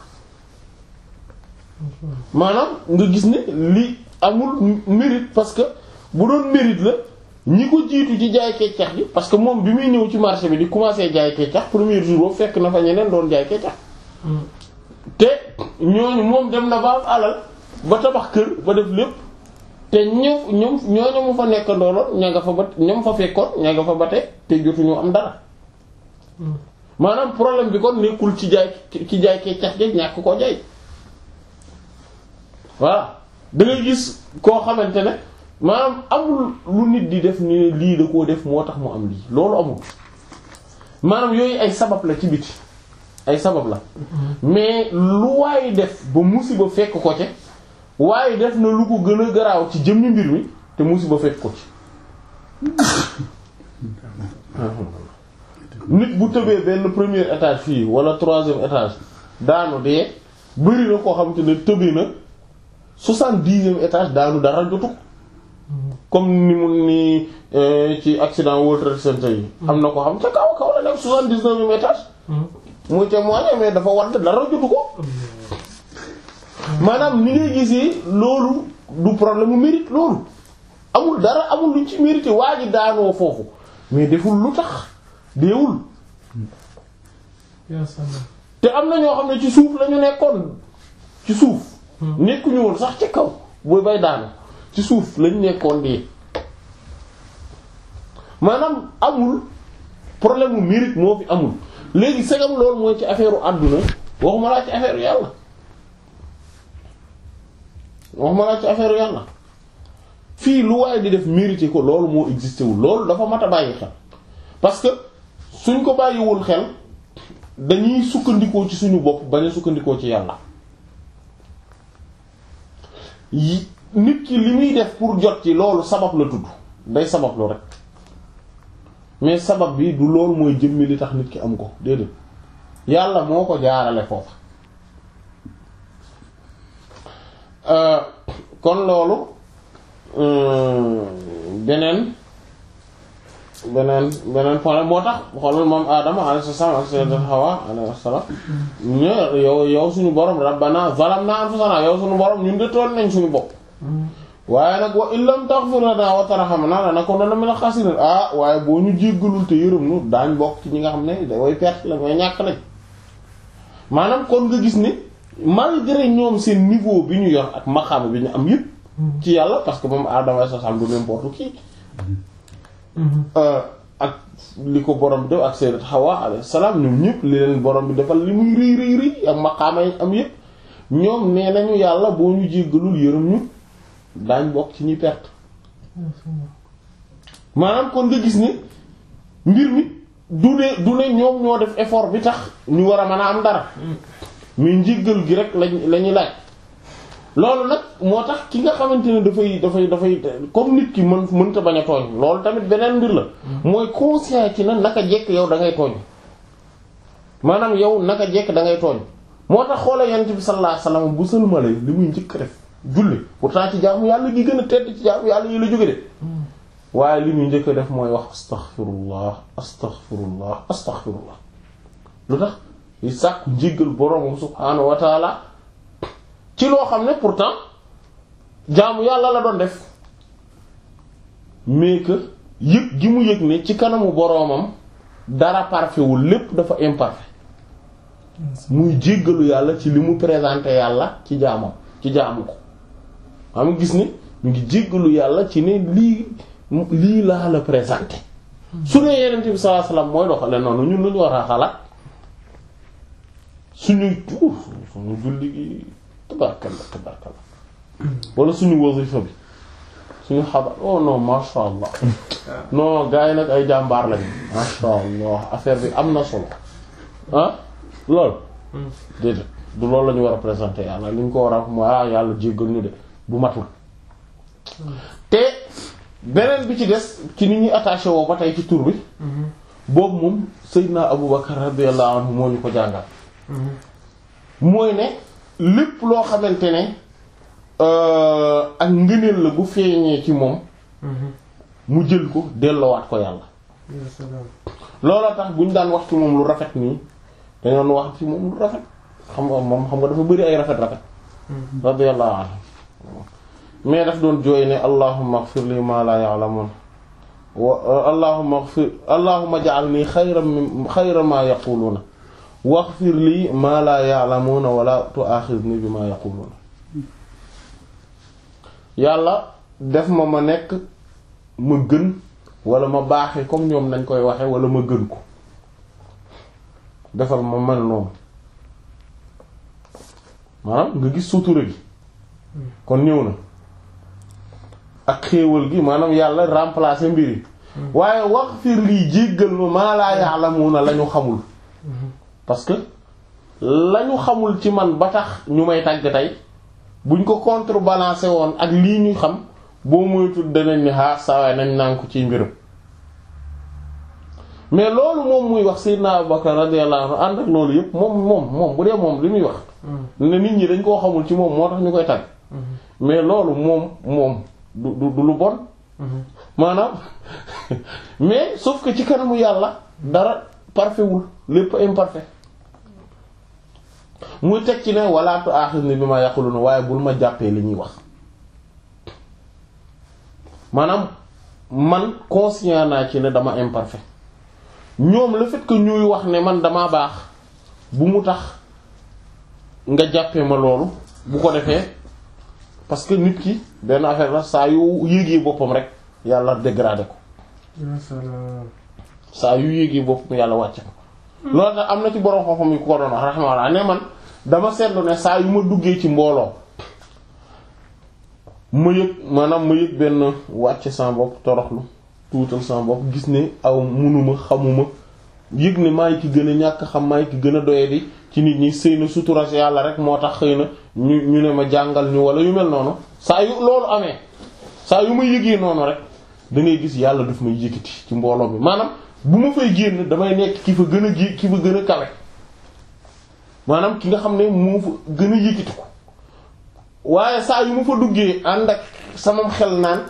maanaam nga gis ne li amul mérite parce que bu doon mérite la ñi ko jiitu ci jaay kecax bi parce que moom bi muy ñëw ci marché bi di commencer jaay kecax premier jour boobu fekk na fa ñeneen doon jaay kecax te ñooñu moom dem na ba am alal ba tabax kër ba def lépp te ñëw ñoom ñooñu mu fa nekk ndooloon ña nga fa ba ñoom fa fekkoon ña nga fa ba te te jotuñu am dara maanaam problème bi kon nekkul ci jaay ci jaay kecax gi ñàkk koo jaay voilà da ngay gis koo xamante ne maanaam amul lu nit di def ni lii da koo def moo tax mu am lii loolu amul maanaam yooyu ay sabab la ci biti ay sabab la mais lu waaye def ba musiba fekk ko ci waaye def na lu ko gën a garaaw ci jëmmi mbir mi te musiba fekk ko ci nit bu tëbee benn premier étage fii wala troisième étage daanu dee bëri na koo xamante ne tëbee na soixante-dixième étage daanu dara jotu ko comme ni mu ni ci accident World Trade Center yi am na ko xam ca kaw kaw la nekk soixante-dix-neuvième étage muy témoigner mais dafa wadd dara jotu ko maanaam ni ngay gisee loolu du problème mu mérite loolu amul dara amul luñ ci mérité waa ji daanoo foofu mais deful lu tax deewul te am na ñoo xam ne ci suuf lañu nekkoon ci suuf nekkuñu woon sax ci kaw booy bay daanu ci suuf lañu nekkoon di maanaam amul problème mu mérite moo fi amul léegi segam loolu mooy ci affaire u àdduna waxuma laa ci affaire u yàlla waxuma laa ci affaire u yàlla fii lu waaye di def mérité ko loolu moo existé wul loolu dafa mat a bàyyi xel parce que suñ ko bàyyiwul xel dañuy sukkandikoo ci suñu bopp bañ a sukkandikoo ci yàlla yi nit ki li muy def pour jot ci loolu sabab la tudd day sabab lu rek mais sabab bi du loolu mooy jëmmi li tax nit ki am ko déedéet yàlla moo ko jaarale foofa euh, kon loolu euh, beneen beneen beneen point moo tax xoolal moom Adama alayhi salaam ak sayyidat Hawa alayhi salaam ñu yow yow suñu borom rabbana zalamna anfusana yow suñu borom ñun de toll nañ suñu bopp waaye nag wa illam taghfir lana wa tarhamna lanakunanna minal khasirin ah waaye boo ñu jéggalul te yërëm nu daañ bokk ci ñi nga xam ne da way perte la mooy ñàkk lañ maanaam kon nga gis ne malgré ñoom seen niveau bi ñu yor ak maqaama bi ñu am yëpp ci yàlla parce que moom Adama alayhi salaam du n'importe qui ak li ko borom bi def ak sayyidat Hawa alayhi salaam ñoom ñëpp li leen borom bi defal li muy rëy rëy rëy ak maqaama yi am yëpp ñoom nee nañu yàlla boo ñu jéggalul yërëm ñu daañ bokk ci ñuy perte maanaam kon nga gis ni mbir mi du ne du ne ñoom ñoo def effort bi tax ñu war a mën a am dara muy njéggal gi rek lañ la ñuy laaj loolu nag moo tax ki nga xamante ne dafay dafay dafay comme nit ki mën mënta bañ a tooñ loolu tamit beneen mbir la mooy conscient ci na naka jekk yow da ngay tooñ maanaam yow naka jekk da ngay tooñ moo tax xoola yonent bi sallallahu alayhi wasallam bu sëlmalee li muy njëkk def julli pourtant ci jaamu yàlla gi gën a tedd ci jaamu yàlla yi la jóge de waaye li muy njëkk a def mooy wax astaghfirullah astaghfirullah astaghfirullah lu tax yi sàkku njéggal boroomam subhaanahu wa taala ci loo xam ne pourtant jaamu yàlla la doon def mais que yëg gi mu yëg ne ci kanamu boroomam dara parfait wul lépp dafa imparfait muy jéggalu yàlla ci li mu présenté yàlla ci jaamam ci jaamu ko xam nga gis ni mu ngi jéggalu yàlla ci ne lii lii laa la présenté su dee Yonent bi sallallahu alayhi wasallam mooy doxale noonu ñun lu ñu war a xalaat suñuy tuur suñu julli gi tabarkalla tabarkalla wala suñu wasifa bi suñu xabar oh non masha Allah non gars yi nag ay jàmbaar lañu masha Allah affaire bi am na solo ah loolu déedéet du loolu la ñu war a présenter yàlla li ñu ko war a mooy ah yàlla jéggal ñu de bu matul te beneen bi ci des ci nit ñuy attaché woo ba tey ci tur bi boobu moom Seydina Abu Bakar radiyallahu anhu moo ñu ko jàngal mooy ne lépp loo xamante ne ak ngëneel la bu feeñee ci moom mu jël ko delloowaat ko yàlla looloo tax bu ñu daan wax ci moom lu rafet nii dañoon wax ci moom lu rafet xam nga moom xam nga dafa bari ay rafet rafet radiyallahu anhu mais daf doon jooy ne allahumma ighfir li ma la ya'lamun wa allahumma ighfir allahumma ij'alni khayran min khayra ma yaquluna waghfir li ma la ya'lamuna wa la tu'akhidhni bima yaquluna yàlla def ma ma nekk ma gën wala ma baaxe comme ñoom nañ koy waxe wala ma gën ko defal ma mel noonu maanaam nga gis sutura gi kon ñëw na ak xéewal gi maanaam yàlla remplacer mbir yi waaye wax fiir lii jéggal ma maa laa ya'lamuna la ñu xamul parce que la ñu xamul ci man ba tax ñu may tàgg tey buñ ko contrebalancer woon ak lii ñu xam boo moytul danañ ni xaar sawaay nañ naan ko ciy mbiram mais loolu moom muy wax Sayyidina Abu Bakar radiyallahu anhu ànd ak loolu yëpp moom moom moom bu dee moom li muy wax ne nit ñi dañ koo xamul ci moom moo tax ñu koy tàgg mais loolu moom moom du du du lu bon maanaam mais sauf que ci kanamu yàlla dara parfait wul lépp imparfait muy teg ci ne wala tu'akhidhni bima yaquluna waaye bul ma jàppee li ñuy wax maanaam man conscient naa ci ne dama imparfait ñoom le fait que ñuy wax ne man dama baax bu mu tax nga jàppee ma loolu bu ko defee parce que nit ki benn affaire la saa yu yéegee boppam rek yàlla dégradé ko saa yu yéegee boppam yàlla wàcce ko loolu tax am na ci borom xam-xam yi ku ko doon wax rahimahullah ne man dama seetlu ne saa yu ma duggee ci mbooloo ma yëg maanaam ma yëg benn wàcce sama bopp toroxlu tuutal sama bopp gis ne aw munuma xamuma yëg ne maay ki gën a ñàkk xam maay ki gën a doyadi ci nit ñi sëy na sutura si yàlla rek moo tax xëy na ñu ñu ne ma jàngal ñu wala yu mel noonu saa yu loolu amee saa yu ma yëgee noonu rek da ngay gis yàlla daf may yëkkati ci mbooloo mi maanaam bu ma fay génn damay nekk ki fa gën a gi ki fa gën a kawe maanaam ki nga xam ne moo fa gën a yëkkati ko waaye saa yu ma fa duggee ànd ak sama xel naan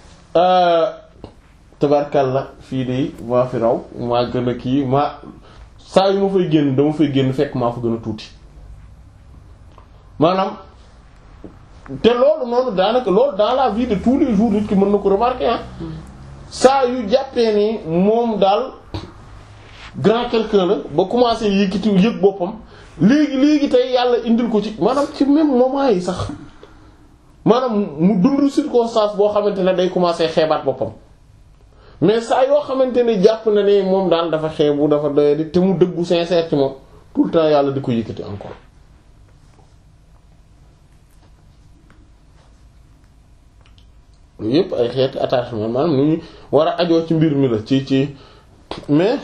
tabarkalla fii de maa fi raw maa gën a kii maa saa yu ma fay génn dama fay génn fekk maa fa gën a tuuti maanaam te loolu noonu daanaka loolu dans la vie de tous les jours nit ki mën na ko remarquer ah saa yu jàppee ni moom daal grand quelqu'un la ba commencé yëkkati yëg boppam léegi léegi tey yàlla indil ko ci maanaam ci même moment yi sax maanaam mu dund circonstance boo xamante ne day commencé xeebaat boppam mais saa yoo xamante ne jàpp na ne moom daal dafa xeebu dafa doyadi te mu dëggu sincère ci moom tout le temps yàlla di ko yëkkati encore lu yëpp ay xeeti attachement maanaam nu ñu war a ajoo ci mbir mi la ci ci mais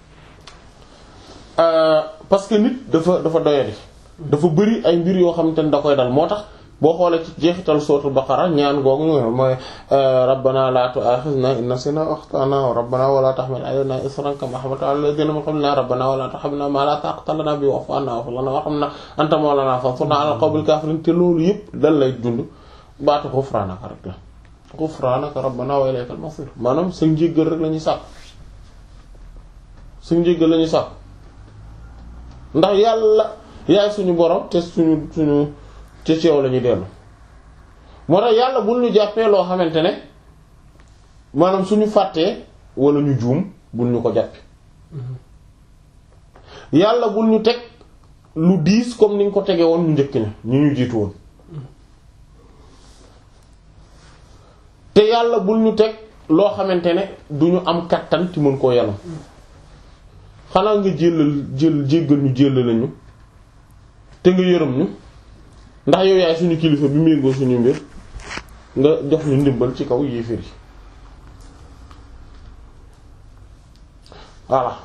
euh, parce que nit dafa dafa doyadi dafa bëri ay mbir yoo xamante ne da koy dal moo tax boo xoolee ci jeexital sootu Baqara ñaan googu ñu mooy rabbana la tu'akhidhna in nasina aw akhtana rabbana wala tahmil alayna isran kama hamaltahu ala alladhina min qablina rabbana wala tahmilna ma la taqata lana bihi wa'fu anna wa'fu lana warhamna anta mawlana fansurna ala al-qawmil kafirin te loolu yëpp dal lay dund baatu ghufranaka rek la ghufranaka rabbana wa ilaykal masir maanaam sa njéggal rek la ñuy sàkk sa njéggal la ñuy sàkk ndax yàlla yaay suñu borom te suñu suñu te ci yow la ñuy dellu moo tax yàlla bul ñu jàppee loo xamante ne maanaam suñu fàttee wala ñu juum bul ñu ko jàppe yàlla bul ñu teg lu diis comme ni nga ko tege woon ñu njëkk ña ñu ñu jiitu woon te yàlla bul ñu teg loo xamante ne du ñu am kattan ci mën koo yàlla xanaa nga jëlal jël jéggal ñu jël lañu te nga yërëm ñu ndax yow yaay suñu kilifa bi méngoo suñu mbir nga jox ñu ndimbal ci kaw yéeféer yi voilà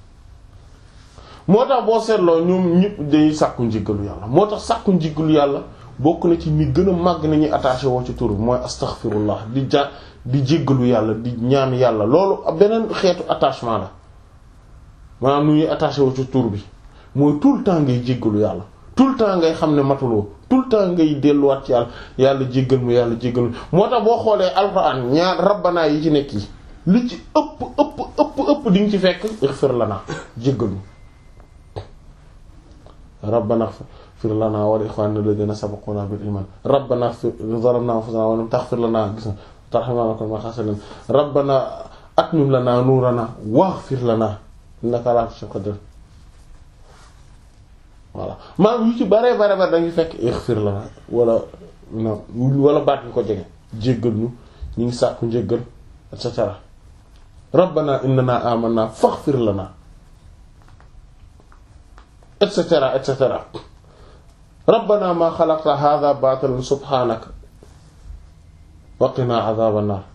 moo tax boo seetloo ñoom ñëpp day sàkku njéggalu yàlla moo tax sàkku njéggalu yàlla bokk na ci ni gën a màgg nañuy attaché woo ci tur bi mooy astaghfirullah di ja di jéggalu yàlla di ñaan yàlla loolu beneen xeetu attachement la maanaam nu ñuy attaché woo ci tur bi mooy tout le temps ngay jéggalu yàlla tout le temps ngay xam ne matuloo tout le temps ngay delluwaat ci yàlla yàlla jéggal mu yàlla jéggal mu moo tax boo xoolee alxuraan ñaar rabbana yi ci nekk yi li ci ëpp ëpp ëpp ëpp di nga ci fekk ighfir lana jéggal mu rabbana ighfir lana wa li ikhwanina alladhina sabaquna bil iman rabbana zalamna anfusana wa lam taghfir lana gis na tarhamna lanakunanna minal khasirin rabbana atmim lana nurana waghfir lana innaka ala kulli shay'in qadir voilà maanaam yu ci bare bare bare dañuy fekk ighfir lana wala non wala baat bi ko jege jéggal ñu ñu ngi sàkku njéggal et cetera rabbana innana amanna faghfir lana et cetera et cetera rabbana ma khalaqta hadha batilan subhanaka wa qina adhaban nar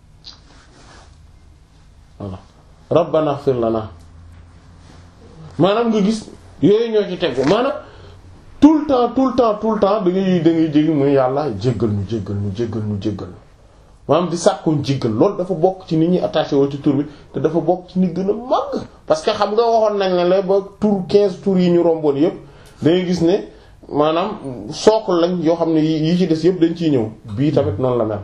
voilà rabbana ighfir lana maanaam nga gis yooyu ñoo ci tegu maanaam tout le temps tout le temps tout le temps da ngay da ngay jéggi muy yàlla jéggal ñu jéggal ñu jéggal ñu jéggal ñu maanaam di sàkkoon jéggal loolu dafa bokk ci nit ñi attaché woo ci tur bi te dafa bokk ci ni gën a màgg parce que xam nga waxoon nañ ne la ba tur quinze tours yi ñu romboon yépp da ngay gis ne maanaam sookul lañ yoo xam ne yi ci des yëpp dañ ciy ñëw bii tamit noonu la mel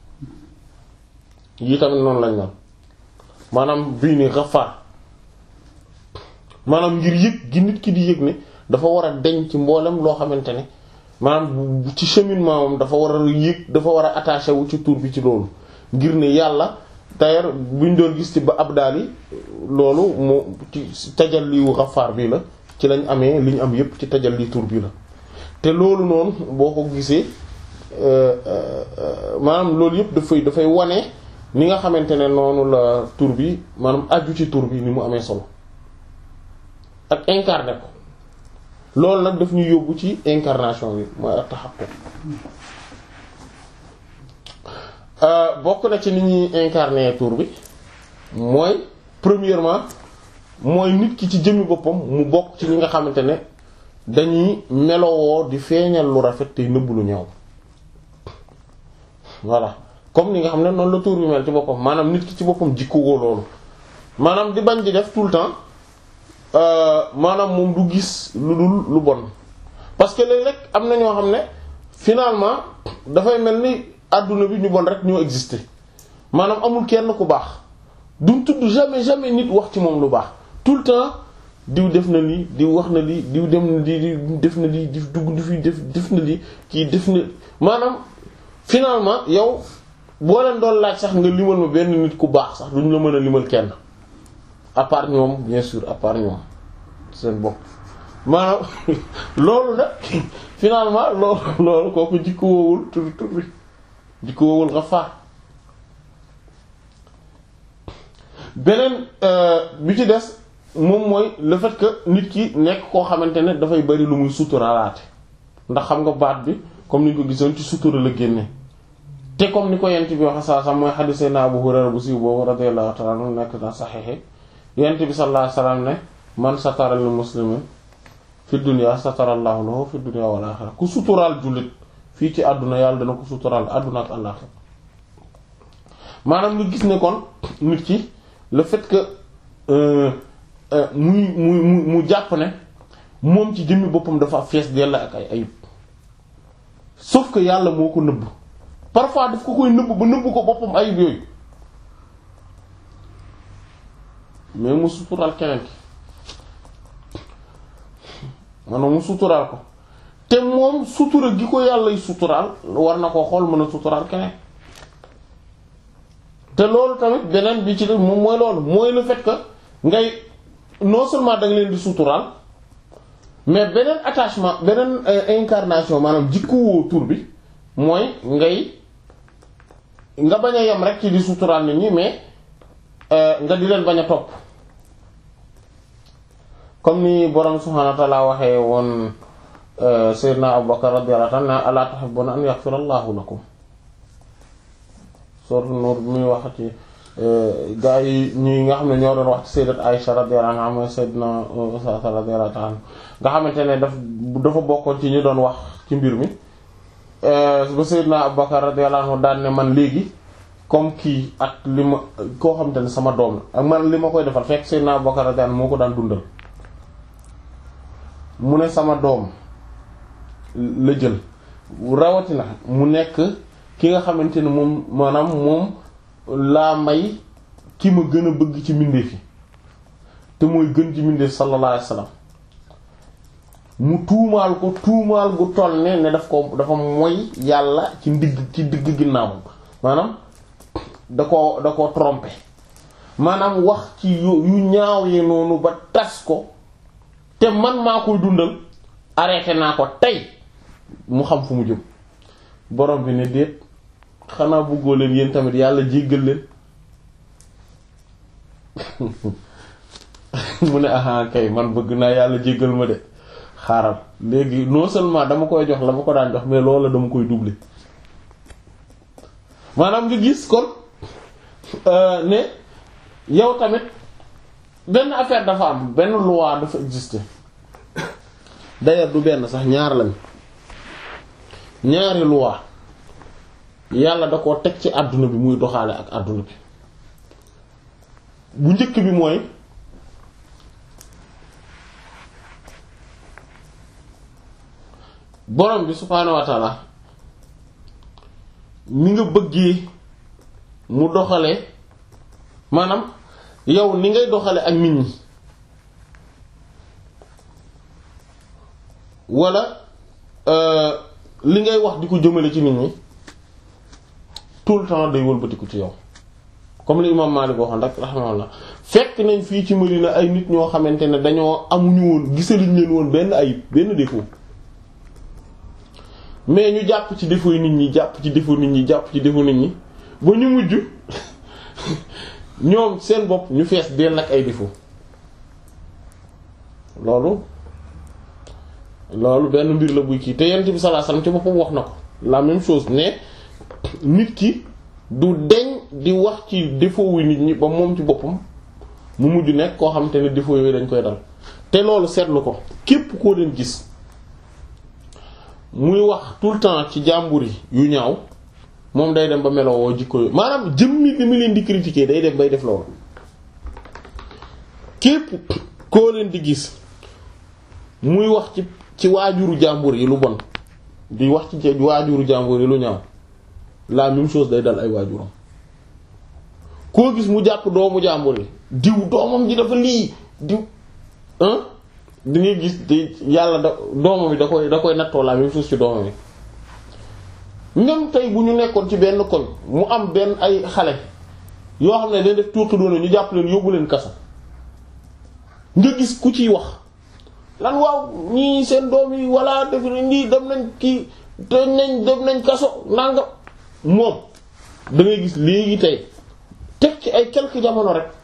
yii tamit noonu lañ mel maanaam bii ni Ghaffar maanaam ngir yëg gi nit ki di yëg ne dafa war a deñ ci mboolem loo xamante ne maanaam ci cheminement moom dafa war a yëg dafa war a attaché wu ci tur bi ci loolu ngir ne yàlla d'ailleurs buñ doon gis ci ba abdaal yi loolu moo ci tajalliwu Ghaffar bii la ci lañ amee li ñu am yépp ci tajalli tur bi la te loolu noonu boo ko gisee maanaam loolu yépp dafay dafay wane ni nga xamante ne noonu la tur bi maanaam aju ci tur bi ni mu amee solo ak incarné ko loolu nag daf ñu yóbbu ci incarnation bi mooy ak taxaqquq bokk na ci ni ñuy incarné tur bi mooy premièrement mooy nit ki ci jëmmi boppam mu bokk ci ñi nga xamante ne dañuy melowoo di feeñal lu rafet te nëbb lu ñaaw voilà comme ni nga xam ne noonu la tur bi mel ci boppam maanaam nit ki ci boppam jikkoo loolu maanaam di bañ di def tout le temps maanaam moom du gis lu dul lu bon parce que léegi rek am na ñoo xam ne finalement dafay mel ni adduna bi ñu bon rek ñoo exister maanaam amul kenn ku baax duñ tudd jamais jamais nit wax ci moom lu baax tout le temps diw def na lii diw wax na lii diw dem na lii def na lii diw dugg du fi def def na lii kii def na maanaam finalement yow boo leen doon laaj sax nga limal ma benn nit ku baax sax duñ la mën a limal kenn à part ñoom bien sûr à part ñoom seen bopp maanaam loolu nag finalement loolu loolu kooku jikko woowul tur tur bi jikko woowul Ghaffar beneen bi ci des moom mooy le fait que nit ki nekk koo xamante ne dafay bari lu muy suturalaate ndax xam nga baat bi comme ni ñu ko gisoon ci sutura la génne te comme ni ko yent bi waxe saa sax mooy xadiis Seydina Abu Hurayra bu siiw boobu radiyallahu ta'ala anhu nekk na saxiix yent bi sallallahu alayhi wasallam ne man satara lil muslimin fi dunya satara Allahu lahu fi dunya wal axira ku suturaal jullit fii ci àdduna yàlla dana ko suturaal àdduna ak àllaxira maanaam nga gis ne kon nit ki le fait que euh, euh, muy muy mu mu jàpp ne moom ci jëmmi boppam dafa fees dell ak ay ayib sauf que yàlla moo ko nëbb parfois daf ko koy nëbb ba nëbb ko boppam ayib yooyu mais mu suturaal keneen ki maanaam mu suturaal ko te moom sutura gi ko yàllay suturaal war na koo xool mën a suturaal keneen te loolu tamit beneen bi ci def moom mooy loolu mooy le fait que ngay non seulement da nga leen di suturaal mais beneen attachement beneen incarnation maanaam jikkuwoo tur bi mooy ngay nga bañ a yem rek ci di suturaal nit ñi mais nga di leen bañ a topp comme ni borom subhaanahu wa ta'aala waxee woon Seydina Abu Bakar radiyallahu anhu alaa tuhibbuuna an yaghfira Allahu lakum sourate Nuur bi muy waxati gaa yi ñi nga xam ne ñoo doon wax ci Sayyidat Aisha radiyallahu anha mooy Sayyidna Usaama radiyallahu anhu nga xamante ne daf dafa bokkoon ci ñu doon wax ci mbir mi ba Sayyidna Abu Bakar radiyallahu anhu daan ne man léegi comme kii ak li ma koo xamante ne sama doom la ak man li ma koy defal fekk Sayyidna Abu Bakar radiyallahu anhu moo ko daan dundal mu ne sama doom la jël rawatina mu nekk ki nga xamante ne moom maanaam moom laa may ki ma gën a bëgg ci mbindeef yi te mooy gën ci mbindeef sallallahu alayhi wasallam mu tuumaal ko tuumaal gu toll ne ne daf ko dafa moy yàlla ci ndigg ci digg ginnaawam maanaam da ko da ko trompé maanaam wax ci yu ñaaw yi noonu ba tas ko te man maa koy dundal arrêté naa ko tey mu xam fu mu jëm borom bi ne déet xanaa bëggoo leen yéen tamit yàlla jéggal leen mu ne aha kay man bëgg naa yàlla jéggal ma de xaaral léegi non seulement dama koy jox la ma ko daan jox mais loolu dama koy doubler maanaam nga gis kon ne yow tamit benn affaire dafa am benn loi dafa exister d'ailleurs du benn sax ñaar lañ ñaari loi yàlla da koo teg ci àdduna bi muy doxaale ak àdduna bi bu njëkk bi mooy borom bi subhaanahu wa ta'ala ni nga bëggee mu doxale maanaam yow ni ngay doxale ak nit ñi wala li ngay wax di ko jëmale ci nit ñi tout le temps day wëlbatiku ci yow comme li imam Malik waxoon rek rahimahullah fekk nañ fii ci Madina ay nit ñoo xamante ne dañoo amuñu woon gisaluñ leen woon benn ayib benn défaut mais ñu jàpp ci défaut yi nit ñi jàpp ci défaut nit ñi jàpp ci défaut nit ñi ba ñu mujj ñoom seen bopp ñu fees dell ak ay défaut loolu loolu benn mbir la buy kii te Yonent bi sallallahu alayhi wasallam ci boppam wax na ko la même chose ne nit ki du deñ di wax ci défaut wu nit ñi ba moom ci boppam mu mujj nekk koo xam te ne défaut yooyu dañ koy dal te loolu seetlu ko képp koo leen gis muy wax tout le temps ci jàmbur yi yu ñaaw moom day dem ba melowoo jikko yooyu maanaam jëmmi bi mu leen di critiquer day dem bay def loolu képp koo leen di gis muy wax ci ci waajuru jàmbur yi lu bon di wax ci waajuru jàmbur yi lu ñaaw la même chose day dal ay waajuram koo gis mu jàpp doomu jàmbur yi diw doomam ji dafa lii diw hein di ngay gis di yàlla da doomam yi da koy da koy nattoo la même chose ci doomam yi même tey bu ñu nekkoon ci benn koñ mu am benn ay xale yoo xam ne dañ def tuuti doona ñu jàpp leen yóbbu leen kaso nga gis ku ciy wax lan waaw ñii seen doom yi walla def nañ nii dem nañ kii te nañ dem nañ kaso nanga moom da ngay gis léegi tey teg ci ay quelques jamono rek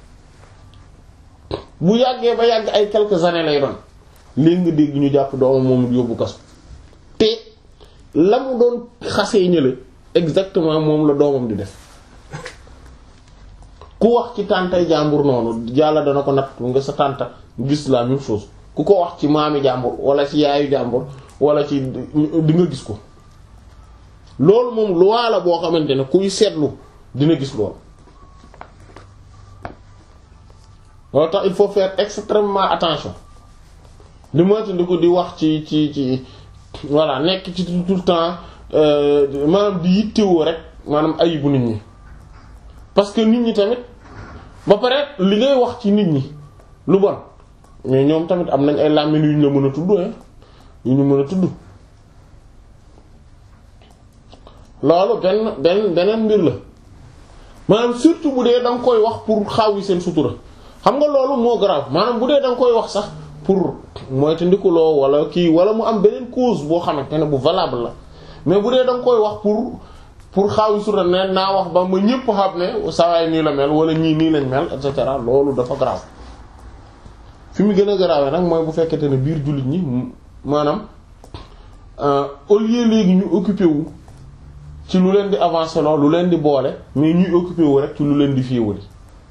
bu yàggee ba yàgg ay quelques années lay doon léegi nga dégg ñu jàpp doomam moom yóbbu kaso te la mu doon xasee ñële exactement moom la doomam di def ku wax ci tàntay jàmbur noonu yàlla dana ko natt nga sa tànta gis la même chose ku ko wax ci maami jàmbur wala ci yaayu jàmbur wala ci di nga gis ko loolu moom loi la boo xamante ne kuy seetlu dina gis loolu loolu tax il faut faire extrêmement attention di moytu ko di wax ci ci ci voilà nekk ci tout le temps maanaam di yittewoo rek maanaam ayibu nit ñi parce que nit ñi tamit ba pare li ngay wax ci nit ñi lu bon mais ñoom tamit am nañ ay làmmiñ yu ñu la mën a tudd yu ñu mën a tudd loolu benn benn beneen mbir la maanaam surtout bu dee da nga koy wax pour xaw yi seen sutura xam nga loolu moo grave maanaam bu dee da nga koy wax sax pour mooy te ndikuloo wala kii wala mu am beneen cause boo xamante ne bu valable la mais bu dee da nga koy wax pour pour xaw yi sutura ne naa wax ba ma ñëpp xam ne sawaay nii la mel wala ñii nii lañ mel et cetera loolu dafa grave fi mu gën a grave nag mooy bu fekkente ne biir jullit ñi maanaam au lieu léegi ñu occupé wu ci lu leen di avancer lool lu leen di boole mais ñuy occupé wu rek ci lu leen di féewali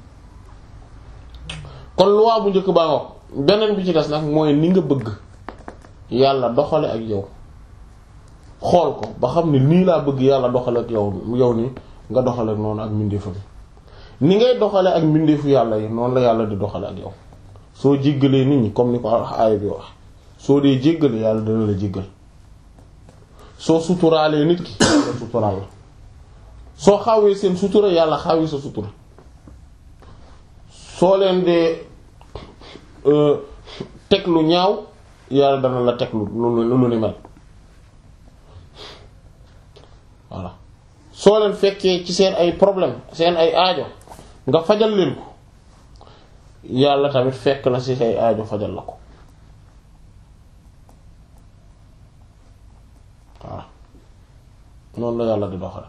kon loi bu njëkk baa nga beneen bi ci des nag mooy ni nga bëgg yàlla doxale ak yow xool ko ba xam ne nii laa bëgg yàlla doxale ak yow yow ni nga doxale ak noonu ak mbindeefu bi ni ngay doxale ak mbindeefu yàlla yi noonu la yàlla di doxale ak yow soo jéggalee nit ñi comme ni ko aaya bi wax soo dee jéggale yàlla dana la jéggal soo suturaalee nit ki yàlla suturaal la soo xawee seen sutura yàlla xawee sa sutura soo leen dee teg lu ñaaw yàlla dana la teg lu lu lu ni mel voilà soo leen fekkee ci seen ay problème seen ay aajo nga fajal leen ko yàlla tamit fekk na ci say aajo fajal la ko waaw noonu la yàlla di doxale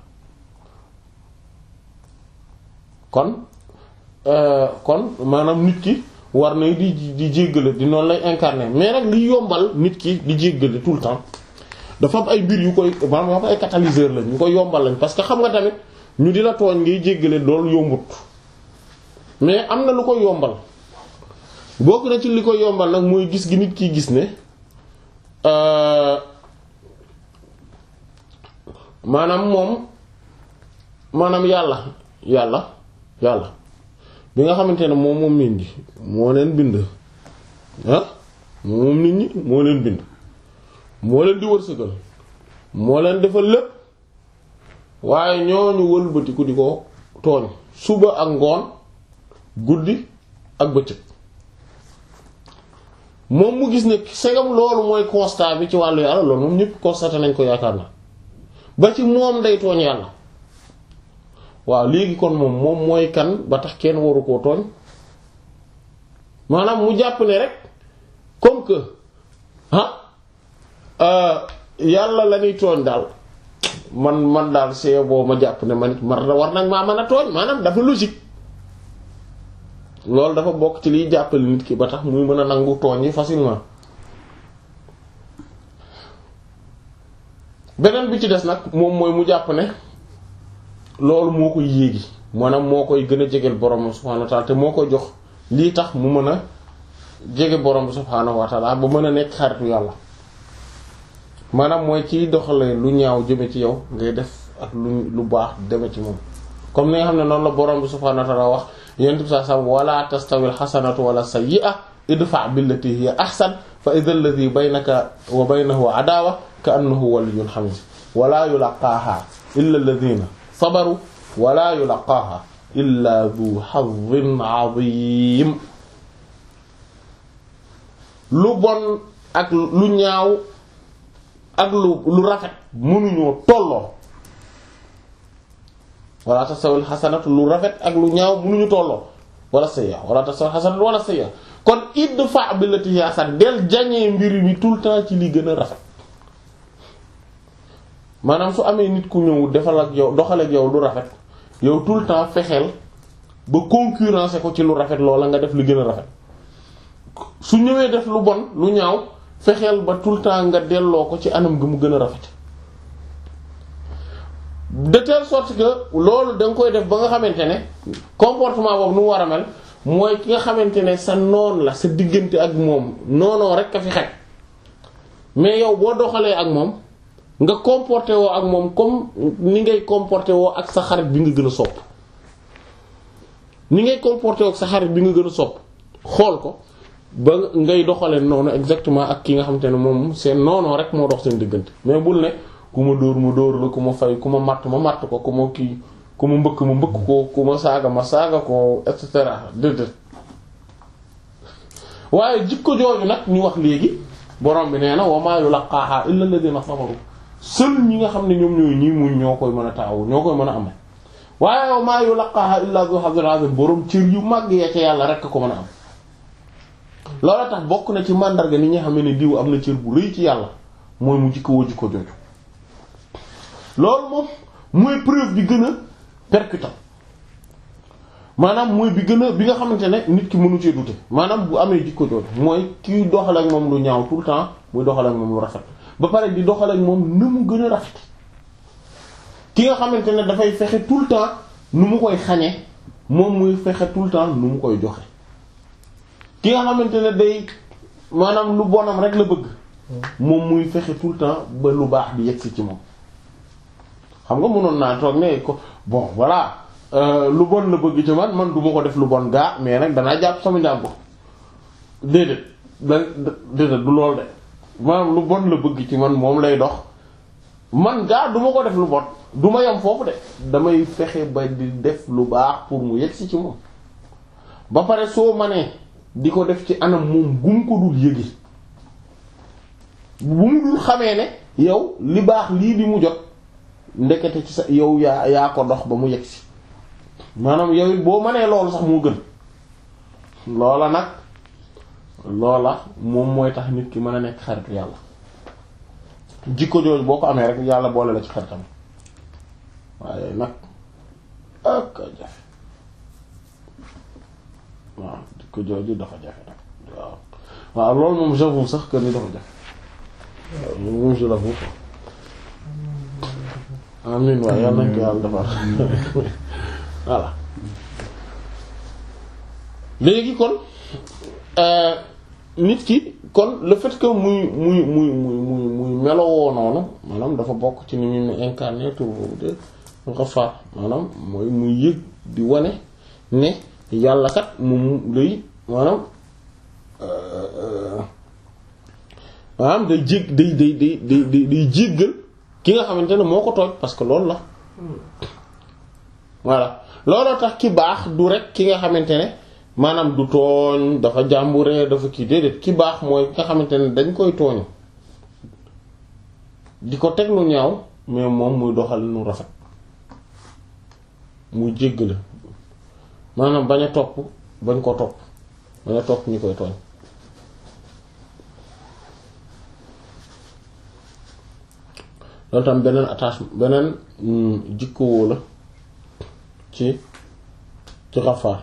kon kon maanaam nit ki war na di di jéggale di noonu lay incarner mais nag li yombal nit ki di jéggale tout le temps dafa am ay mbir yu koy maanaam dafa ay catalyseur lañ ñu koy yombal lañ parce que xam nga tamit ñu di la tooñ ngay jéggale loolu yombut mais am na lu koy yombal bokk na ci li koy yombal nag mooy gis gi nit ki gis ne maanaam moom maanaam yàlla yàlla yàlla bi nga xamante ne moom moom nit ñi moo leen bind ah moom nit ñi moo leen bind moo leen di wërsëgal moo leen defal lépp waaye ñooñu wëlbatiku di ko tooñ suba ak ngoon guddi ak bëccëg moom mu gis ne segam loolu mooy constat bi ci wàllu yàlla loolu moom ñépp constaté nañ ko yaakaar na ba ci moom day tooñ yàlla waaw léegi kon moom moom mooy kan ba tax kenn waru koo tooñ maanaam mu jàpp ne rek comme que ah yàlla la ñuy tooñ daal man man daal see boo ma jàpp ne man it mar war nag maa mën a tooñ maanaam dafa logique loolu dafa bokk ci liy jàppale nit ki ba tax muy mën a nangu tooñ yi facilement. beneen bi ci des nag moom mooy mu jàpp ne loolu moo koy yéegi maanaam moo koy gën a jegeel borom subhaanahu wa ta'ala te moo koy jox lii tax mu mën a jege borom subhaanahu wa ta'ala ba mën a nekk xaritu yàlla maanaam mooy ciy doxalee lu ñaaw jëme ci yow ngay def ak lu lu baax deme ci moom comme ni nga xam ne noonu la borom subhaanahu wa ta'ala wax yonent bi saa saa wala tastawil xasanatu wala sayyi'a idfa billati hiya ahsan fa idha alladhi baynaka wa baynahu adawa ka annahu waliyyun hamim wala yulaqaaha illa alladhina sabaru wala yulaqaaha illa dhu hazzin azim lu bon ak lu ñaaw ak lu lu rafet mënuñoo tolloo wala tasawil xasanatu lu rafet ak lu ñaaw mënuñu tolloo wala sayya wala tasawil xasanatu wala sayya kon idfa billati hiya ahsan del jañee mbir mi tout le temps ci li gën a rafet maanaam su amee nit ku ñëw defal ak yow doxal ak yow lu rafet yow tout le temps fexeel ba concurrencer ko ci lu rafet loola nga def lu gën a rafet su ñëwee def lu bon lu ñaaw fexeel ba tout le temps nga delloo ko ci anam gi mu gën a rafet de telle sorte que loolu da nga koy def ba nga xamante ne comportement boobu nu mu war a mel mooy ki nga xamante ne sa noon la sa diggante ak moom noonoo rek a fi xaj mais yow boo doxalee ak moom nga comporté woo ak moom comme ni ngay comporté woo ak sa xarit bi nga gën a sopp ni ngay comporté woo ak sa xarit bi nga gën a sopp xool ko ba ngay doxalee noonu exactement ak ki nga xamante ne moom seen noonoo rek moo dox seen diggante mais bul ne ku ma dóor mu dóor la ku ma fay ku ma matt ma matt ko ku ma kii ku ma mbëkk ma mbëkk ko ku ma saaga ma saaga ko et cetera déedéet waaye jikko jooju nag ñu wax léegi borom bi nee na wa maa yulaqaahaa illa alladhiina sabaru seul ñi nga xam ne ñoom ñooy ñii muñ ñoo koy mën a taawu ñoo koy mën a am waaye wa maa yulaqaahaa illa dhu hazzin aziim borom cër yu màgg ya ca yàlla rek ko mën a am. loolu tax bokk na ci màndarga ni nga xam ne diw am na cër bu rëy ci yàlla mooy mu jikko woo jikko jooju loolu moom mooy preuve bi gën a percutant maanaam mooy bi gën a bi nga xamante ne nit ki mënu cee douter maanaam bu amee jikko jooju mooy kiy doxal ak moom lu ñaaw tout le temps muy doxal ak moom lu rafet ba pare di doxal ak moom nu mu gën a rafet ki nga xamante ne dafay fexe tout le temps nu mu koy xañe moom muy fexe tout le temps nu mu koy joxe ki nga xamante ne day maanaam lu bonam rek la bëgg moom muy fexe tout le temps ba lu baax di yegsi ci moom xam nga mënoon naa toog ne ko bon voilà lu bon la bëgg ci man man du ma ko def lu bon gaa mais nag danaa jàpp sama njàmbo déedéet da déedéet du lool de maanaam lu bon la bëgg ci man moom lay dox man gaa du ma ko def lu bon du ma yam foofu de damay fexe ba di def lu baax pour mu yegsi ci moom ba pare soo manee di ko def ci anam moom gum ko dul yëgi bu mu dul xamee ne yow li baax lii bi mu jot ndekete ci sa yow yaa yaa ko dox ba mu yegsi maanaam yow it boo mënee loolu sax moo gën loola nag loola moom mooy tax nit ki mën a nekk xaritu yàlla jikko jooju boo ko amee rek yàlla boole la ci xaritam waaye nag ak a jafe waaw jikko jooju dafa jafe nag waaw waaw loolu moom j'avoue sax que ni dafa jafe waaw moom je l'avoue amin waaye yàlla nañ ko yàlla defar voilà léegi kon nit ki kon le fait que muy muy muy muy muy muy melowoo noonu maanaam dafa bokk ci ni ñu incarné tur de Ghaffar maanaam mooy muy yëg di wane ne yàlla kat moom lay maanaam maanaam day jég day day day day day jéggal ki nga xamante ne moo ko tooñ parce que loolu la voilà looloo tax ki baax du rek ki nga xamante ne maanaam du tooñ dafa jàmbure dafa kii déedéet ki baax mooy ki nga xamante ne dañ koy tooñ di ko teg lu ñaaw mais moom muy doxal nu rafet muy jéggale maanaam bañ a topp bañ ko topp bañ a topp ñi koy tooñ loolu tam beneen attache beneen jikkowoo la ci ci Ghaffar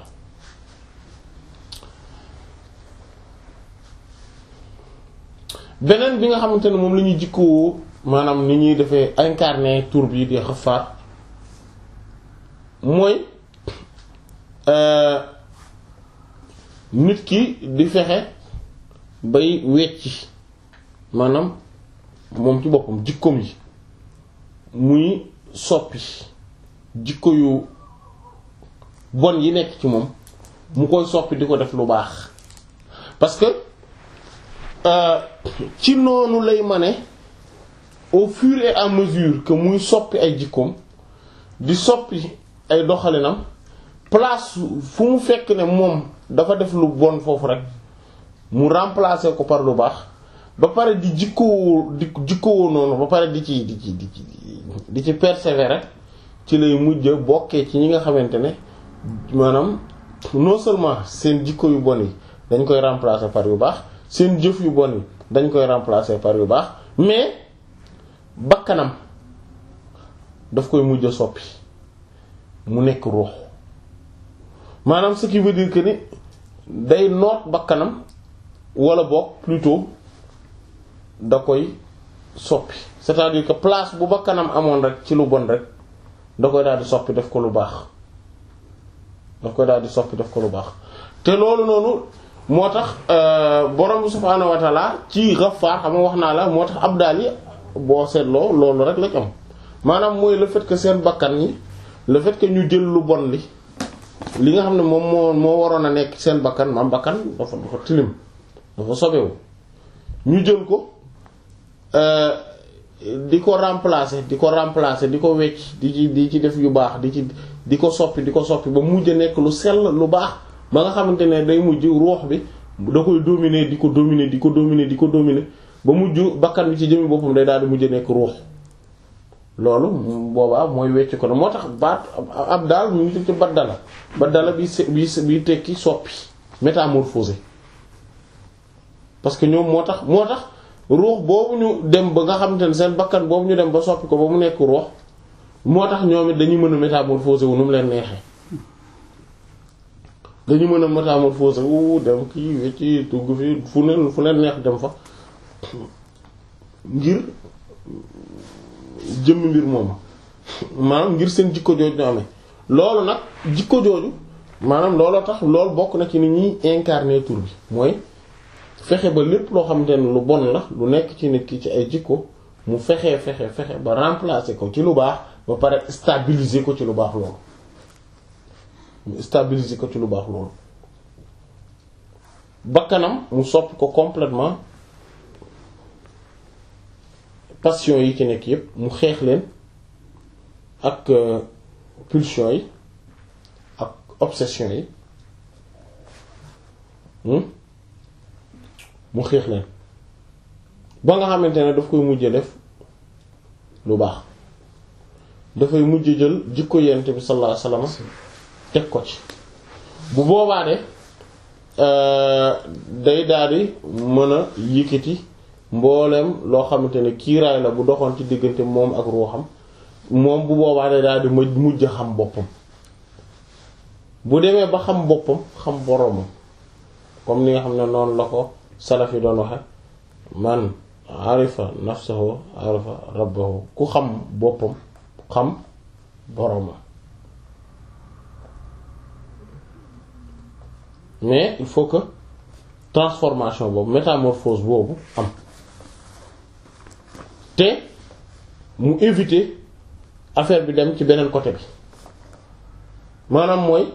beneen bi nga xamante ne moom la ñuy jikkowoo maanaam ni ñuy defee incarner tur bi di Ghaffar mooy nit ki di fexe bay wecci maanaam moom ci boppam jikkoom yi muy soppi jikko yu bon yi nekk ci moom mu koy soppi di ko def lu baax parce que euh, ci noonu lay mane au fur et à mesure que muy soppi ay jikkoom di soppi ay doxalinam place fu mu fekk ne moom dafa def lu bon foofu rek mu remplacer ko par lu baax ba pare di jikkoo di jikkoo noonu ba pare di ci di ci di ci di ci persévérer ci lay mujj bokkee ci ñi nga xamante ne maanaam non seulement seen jikko yu bon yi dañ koy remplacer par yu baax seen jëf yu bon yi dañ koy remplacer par yu baax mais bakkanam daf koy mujj soppi mu nekk ruux maanaam ce qui veut dire que ni day noot bakkanam wala boog plutôt da koy soppi c'est-à-dire que place bu bakkanam amoon rek ci lu bon rek da koy daal di soppi def ko lu baax da koy daal di soppi def ko lu baax te loolu noonu moo tax borom bi subhaanahu wa ta'ala ci Ghaffar xam nga wax naa la moo tax abdal yi boo seetloo loolu rek lañ am maanaam mooy le fait que seen bakkan yi le fait que ñu jël lu bon li li nga xam ne moom moo moo waroon a nekk seen bakkan maam bakkan dafa dafa tilim dafa sobewu ñu jël ko di ko remplacer di ko remplacer di ko wecc di ci di ci def yu baax di ci di ko soppi di ko soppi ba mujj nekk lu sell lu baax ba nga xamante ne day mujj ruux bi da koy dominer di ko dominer di ko dominer di ko dominer ba mujj bakkan bi ci jëmi boppam day daal di mujj nekk ruux loolu boobaa mooy wecc ko na moo tax baat ab daal mu ngi ci baddala baddala bi bi bi tekki soppi métamorphosé parce que ñoom moo tax moo tax ruux boobu ñu dem ba nga xamante ne seen bakkan boobu ñu dem ba soppi ko ba mu nekk ruux moo tax ñoom it dañuy mën a métamorphosé wu nu mu leen neexee dañu mën a métamorphosé wu dem kii wecci tugg fi fu ne fu leen neex dem fa ngir jëmm mbir moom maanaam ngir seen jikko jooju ñu amee loolu nag jikko jooju maanaam looloo tax loolu bokk na ci ni ñuy incarner tur bi mooy fexe ba lépp loo xamante ne lu bon la lu nekk ci nit ki ci ay jikko mu fexe fexe fexe ba remplacer ko ci lu baax ba pare stabiliser ko ci lu baax loolu mu stabiliser ko ci lu baax loolu bakkanam mu soppi ko complètement passion yi ci nekk yépp mu xeex leen ak pulsion yi ak obsession yi mu xeex leen ba nga xamante ne daf koy mujj def lu baax dafay mujj jël jikko yent bi sallallahu alayhi wasallam teg ko ci bu boobaa de day daal di mën a yëkkati mbooleem loo xamante ne kiiraay la bu doxoon ci diggante moom ak ruuxam moom bu boobaa day daal di mujj xam boppam bu demee ba xam boppam xam boroomam comme ni nga xam ne noonu la ko salaf yi doon waxe man arifa nafsahu arifa rabbahu ku xam boppam xam boroomam mais il faut que transformation boobu métamorphose boobu am te mu éviter affaire bi dem ci beneen côté bi maanaam mooy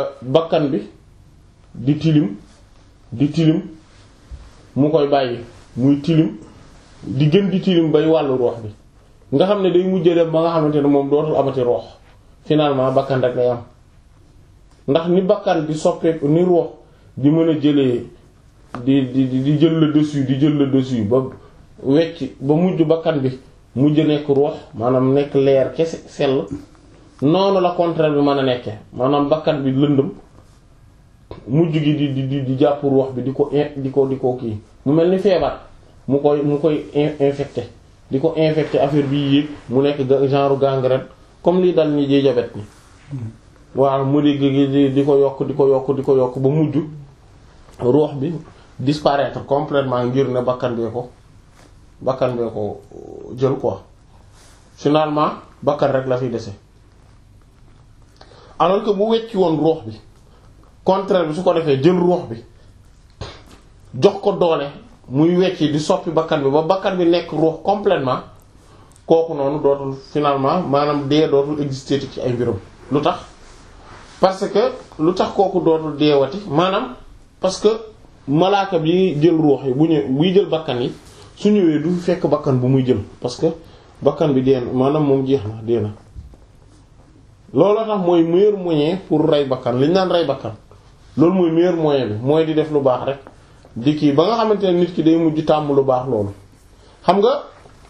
bakkan bi di tilim di tilim mu koy bàyyi muy tilim di gën di tilim bay wàllu ruux bi nga xam ne day mujjee dem ba nga xamante ne moom dootul amati ruux finalement bakkan rek lay am ndax ni bakkan di soppeeku ni ruux di mën a jëlee di di di jël le dessus di jël le dessus ba wecc ba mujj bakkan bi mujj nekk ruux maanaam nekk leer kese sell noonu la contraire bi mën a nekkee maanaam bakkan bi lëndëm mujj gi di di di jàpp ruux bi di ko di ko di ko kii mu mel ni feebar mu koy mu koy infecté di ko infecté affaire bi yéeg mu nekk genre gangrène comme lii dal ni ji jabet ni waaw mu di di di ko yokk di ko yokk di ko yokk ba mujj ruux bi disparaître complètement ngir ne bakkan bee ko bakkan bee ko jël quoi finalement bakkan rek la fi dese alors que bu wecci woon ruux bi contraire bi su ko defee jël ruux bi jox ko doole muy wecci di soppi bakkan bi ba bakkan bi nekk ruux complètement kooku noonu dootul finalement maanaam dee dootul exister ci ay mbiram lu tax parce que lu tax kooku dootul deewati maanaam parce que malaaka bi jël ruux yi bu ñëw buy jël bakkan yi su ñëwee du fekk bakkan bu muy jël parce que bakkan bi dee na maanaam moom jeex na dee na loolu tax mooy meilleur moyen pour rey bakkan li ñu naan rey bakkan loolu mooy meilleur moyen bi mooy di def lu baax rek di kii ba nga xamante ne nit ki day mujj tàmm lu baax loolu xam nga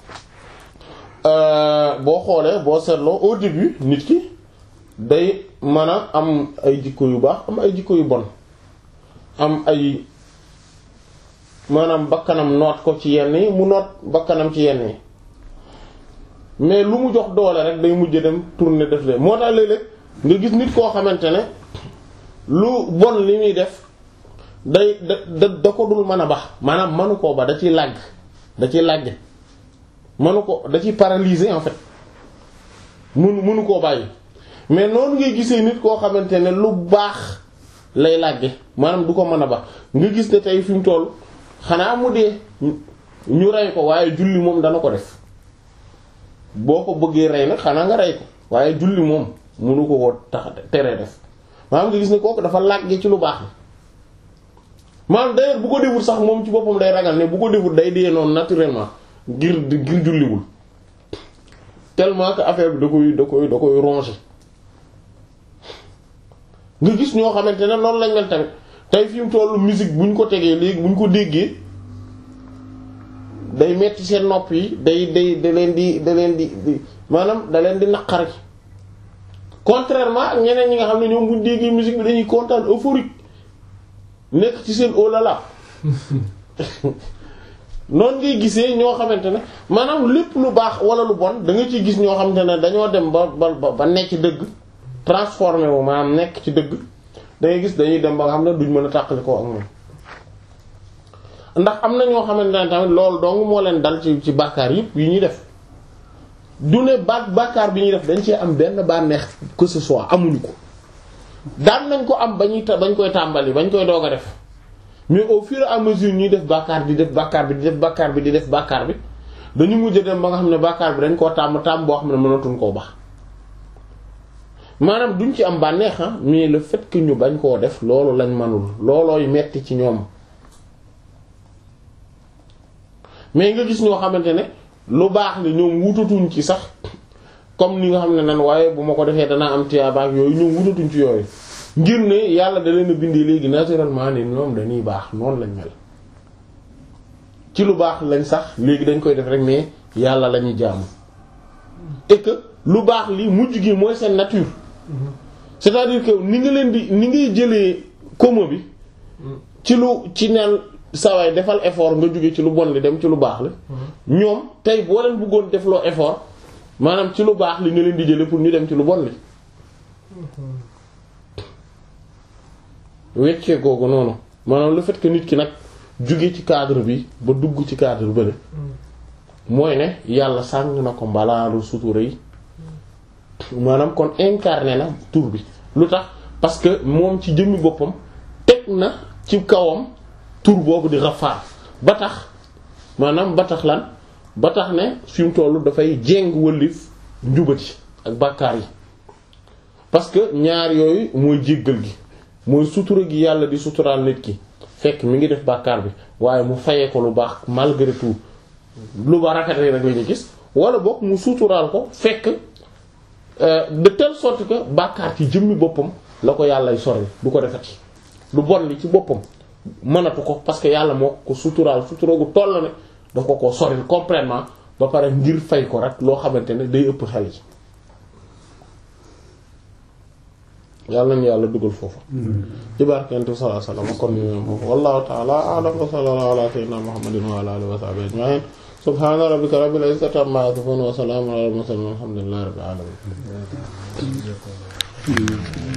boo xoolee boo seetloo au début nit ki day mën a am ay jikko yu baax am ay jikko yu bon am ay maanaam bakkanam noot ko ci yenn yi mu noot bakkanam ci yenn yi mais lu mu jox doole rek day mujj dem tourner def de moo tax léeg-léeg nga gis nit koo xamante ne lu bon li muy def day da da da ko dul mën a bax maanaam manu koo ba da ciy làgg da ciy làgge manu ko da ciy paralyser en fait munu munu koo bàyyi mais noonu ngay gisee nit koo xamante ne lu baax lay làgge maanaam du ko mën a bax nga gis ne tey fi mu toll xanaa mu dee ñu rey ko waaye julli moom dana ko def boo ko bëggee rey nag xanaa nga rey ko waaye julli moom munu ko ko tax teree def maanaam nga gis ne kooku dafa làgge ci lu baax la maanaam d'ailleurs bu ko deful sax moom ci boppam day ragal ne bu ko deful day dee noonu naturellement ngir ngir julliwul tellement que affaire bi da koy da koy da koy ronger nga gis ñoo xamante ne noonu lañ mel tamit tey fi mu tollu musique bu ñu ko tegee léegi bu ñu ko déggee day metti seen nopp yi day day da leen di da leen di maanaam da leen di naqari contrairement ak ñeneen ñi nga xam ne ñoom bu ñu déggee musique bi dañuy kontaan euphorique nekk ci seen oh là là noonu ngay gisee ñoo xamante ne maanaam lépp lu baax wala lu bon da nga ciy gis ñoo xamante ne dañoo dem ba ba ba nekk ci dëgg transformé wu maanaam nekk ci dëgg da ngay gis dañuy dem ba nga xam ne duñ mën a tàqali ko ak moom ndax am na ñoo xamante ne tamit loolu dong moo leen dal ci ci bàkkaar yëpp yi ñuy def du ne ba bàkkaar bi ñuy def dañ cee am benn bànneex que ce soit amuñu ko daan nañ ko am ba ñuy bañ koy tàmbali bañ koy doog a def mais au fur et à mesure ñuy def bàkkaar di def bàkkaar bi di def bàkkaar bi di def bàkkaar bi dañu mujj dem ba nga xam ne bàkkaar bi dañ koo tàmm tàmm boo xam ne mënatuñ koo baax maanaam duñ ci am bànneex mais le fait que ñu bañ koo def loolu lañ manul loolooy metti ci ñoom mais nga gis ñoo xamante ne lu baax li ñoom wutatuñ ci sax comme ni nga xam ne nan waaye bu ma ko defee danaa am tiyaaba ak yooyu ñoom wutatuñ ci yooyu ngir ne yàlla da leen a bindee léegi naturellement ni ñoom dañuy baax noonu lañ mel ci lu baax lañ sax léegi dañ koy def rek mais yàlla la ñuy jaamu et que lu baax li mujj gi mooy seen nature c'est-à-dire que ni nga leen di ni ngay jëlee komo bi ci lu ci neen sawaay defal effort nga jóge ci lu bon li dem ci lu baax li ñoom tey boo leen bëggoon def loo effort maanaam ci lu baax li nga leen di jële pour ñu dem ci lu bon li weccee googu noonu maanaam le fait que nit ki nag jóge ci cadre bi ba dugg ci cadre bële mooy ne yàlla sàng na ko mbalaalu sutura yi maanaam kon incarné na tur bi lu tax parce que moom ci jëmmi boppam teg na ci kawam tur boobu di Ghaffar ba tax maanaam ba tax lan ba tax ne fi mu tollu dafay jéng wëllif njubati ak bàkkaar yi parce que ñaar yooyu mooy jéggal gi mooy sutura gi yàlla di suturaal nit ki fekk mi ngi def bàkkaar bi waaye mu fayee ko lu baax malgré tout lu ba rafet rek la ñu gis wala boog mu suturaal ko fekk de telle sorte que bàkkaar ci jëmmi boppam la ko yàllay sori du ko defati lu bon li ci boppam mënatu ko parce que yàlla moo ko suturaal sutura gu toll ne daf ko ko sori complètement ba pare ngir fay ko rek loo xamante ne day ëpp xel yi yàlla nañu yàlla dugal foofu ci barkente sallallahu alayhi wasallam kon ñu foofu wallahu ta'ala a'lam wa sallallahu ala sayyidina muhammadin wa ala alihi wa sahbihi ajma'in subhana rabbika rabbil izzati amma yasifun wa salamun ala al mursalin walhamdulillahi rabbil alamin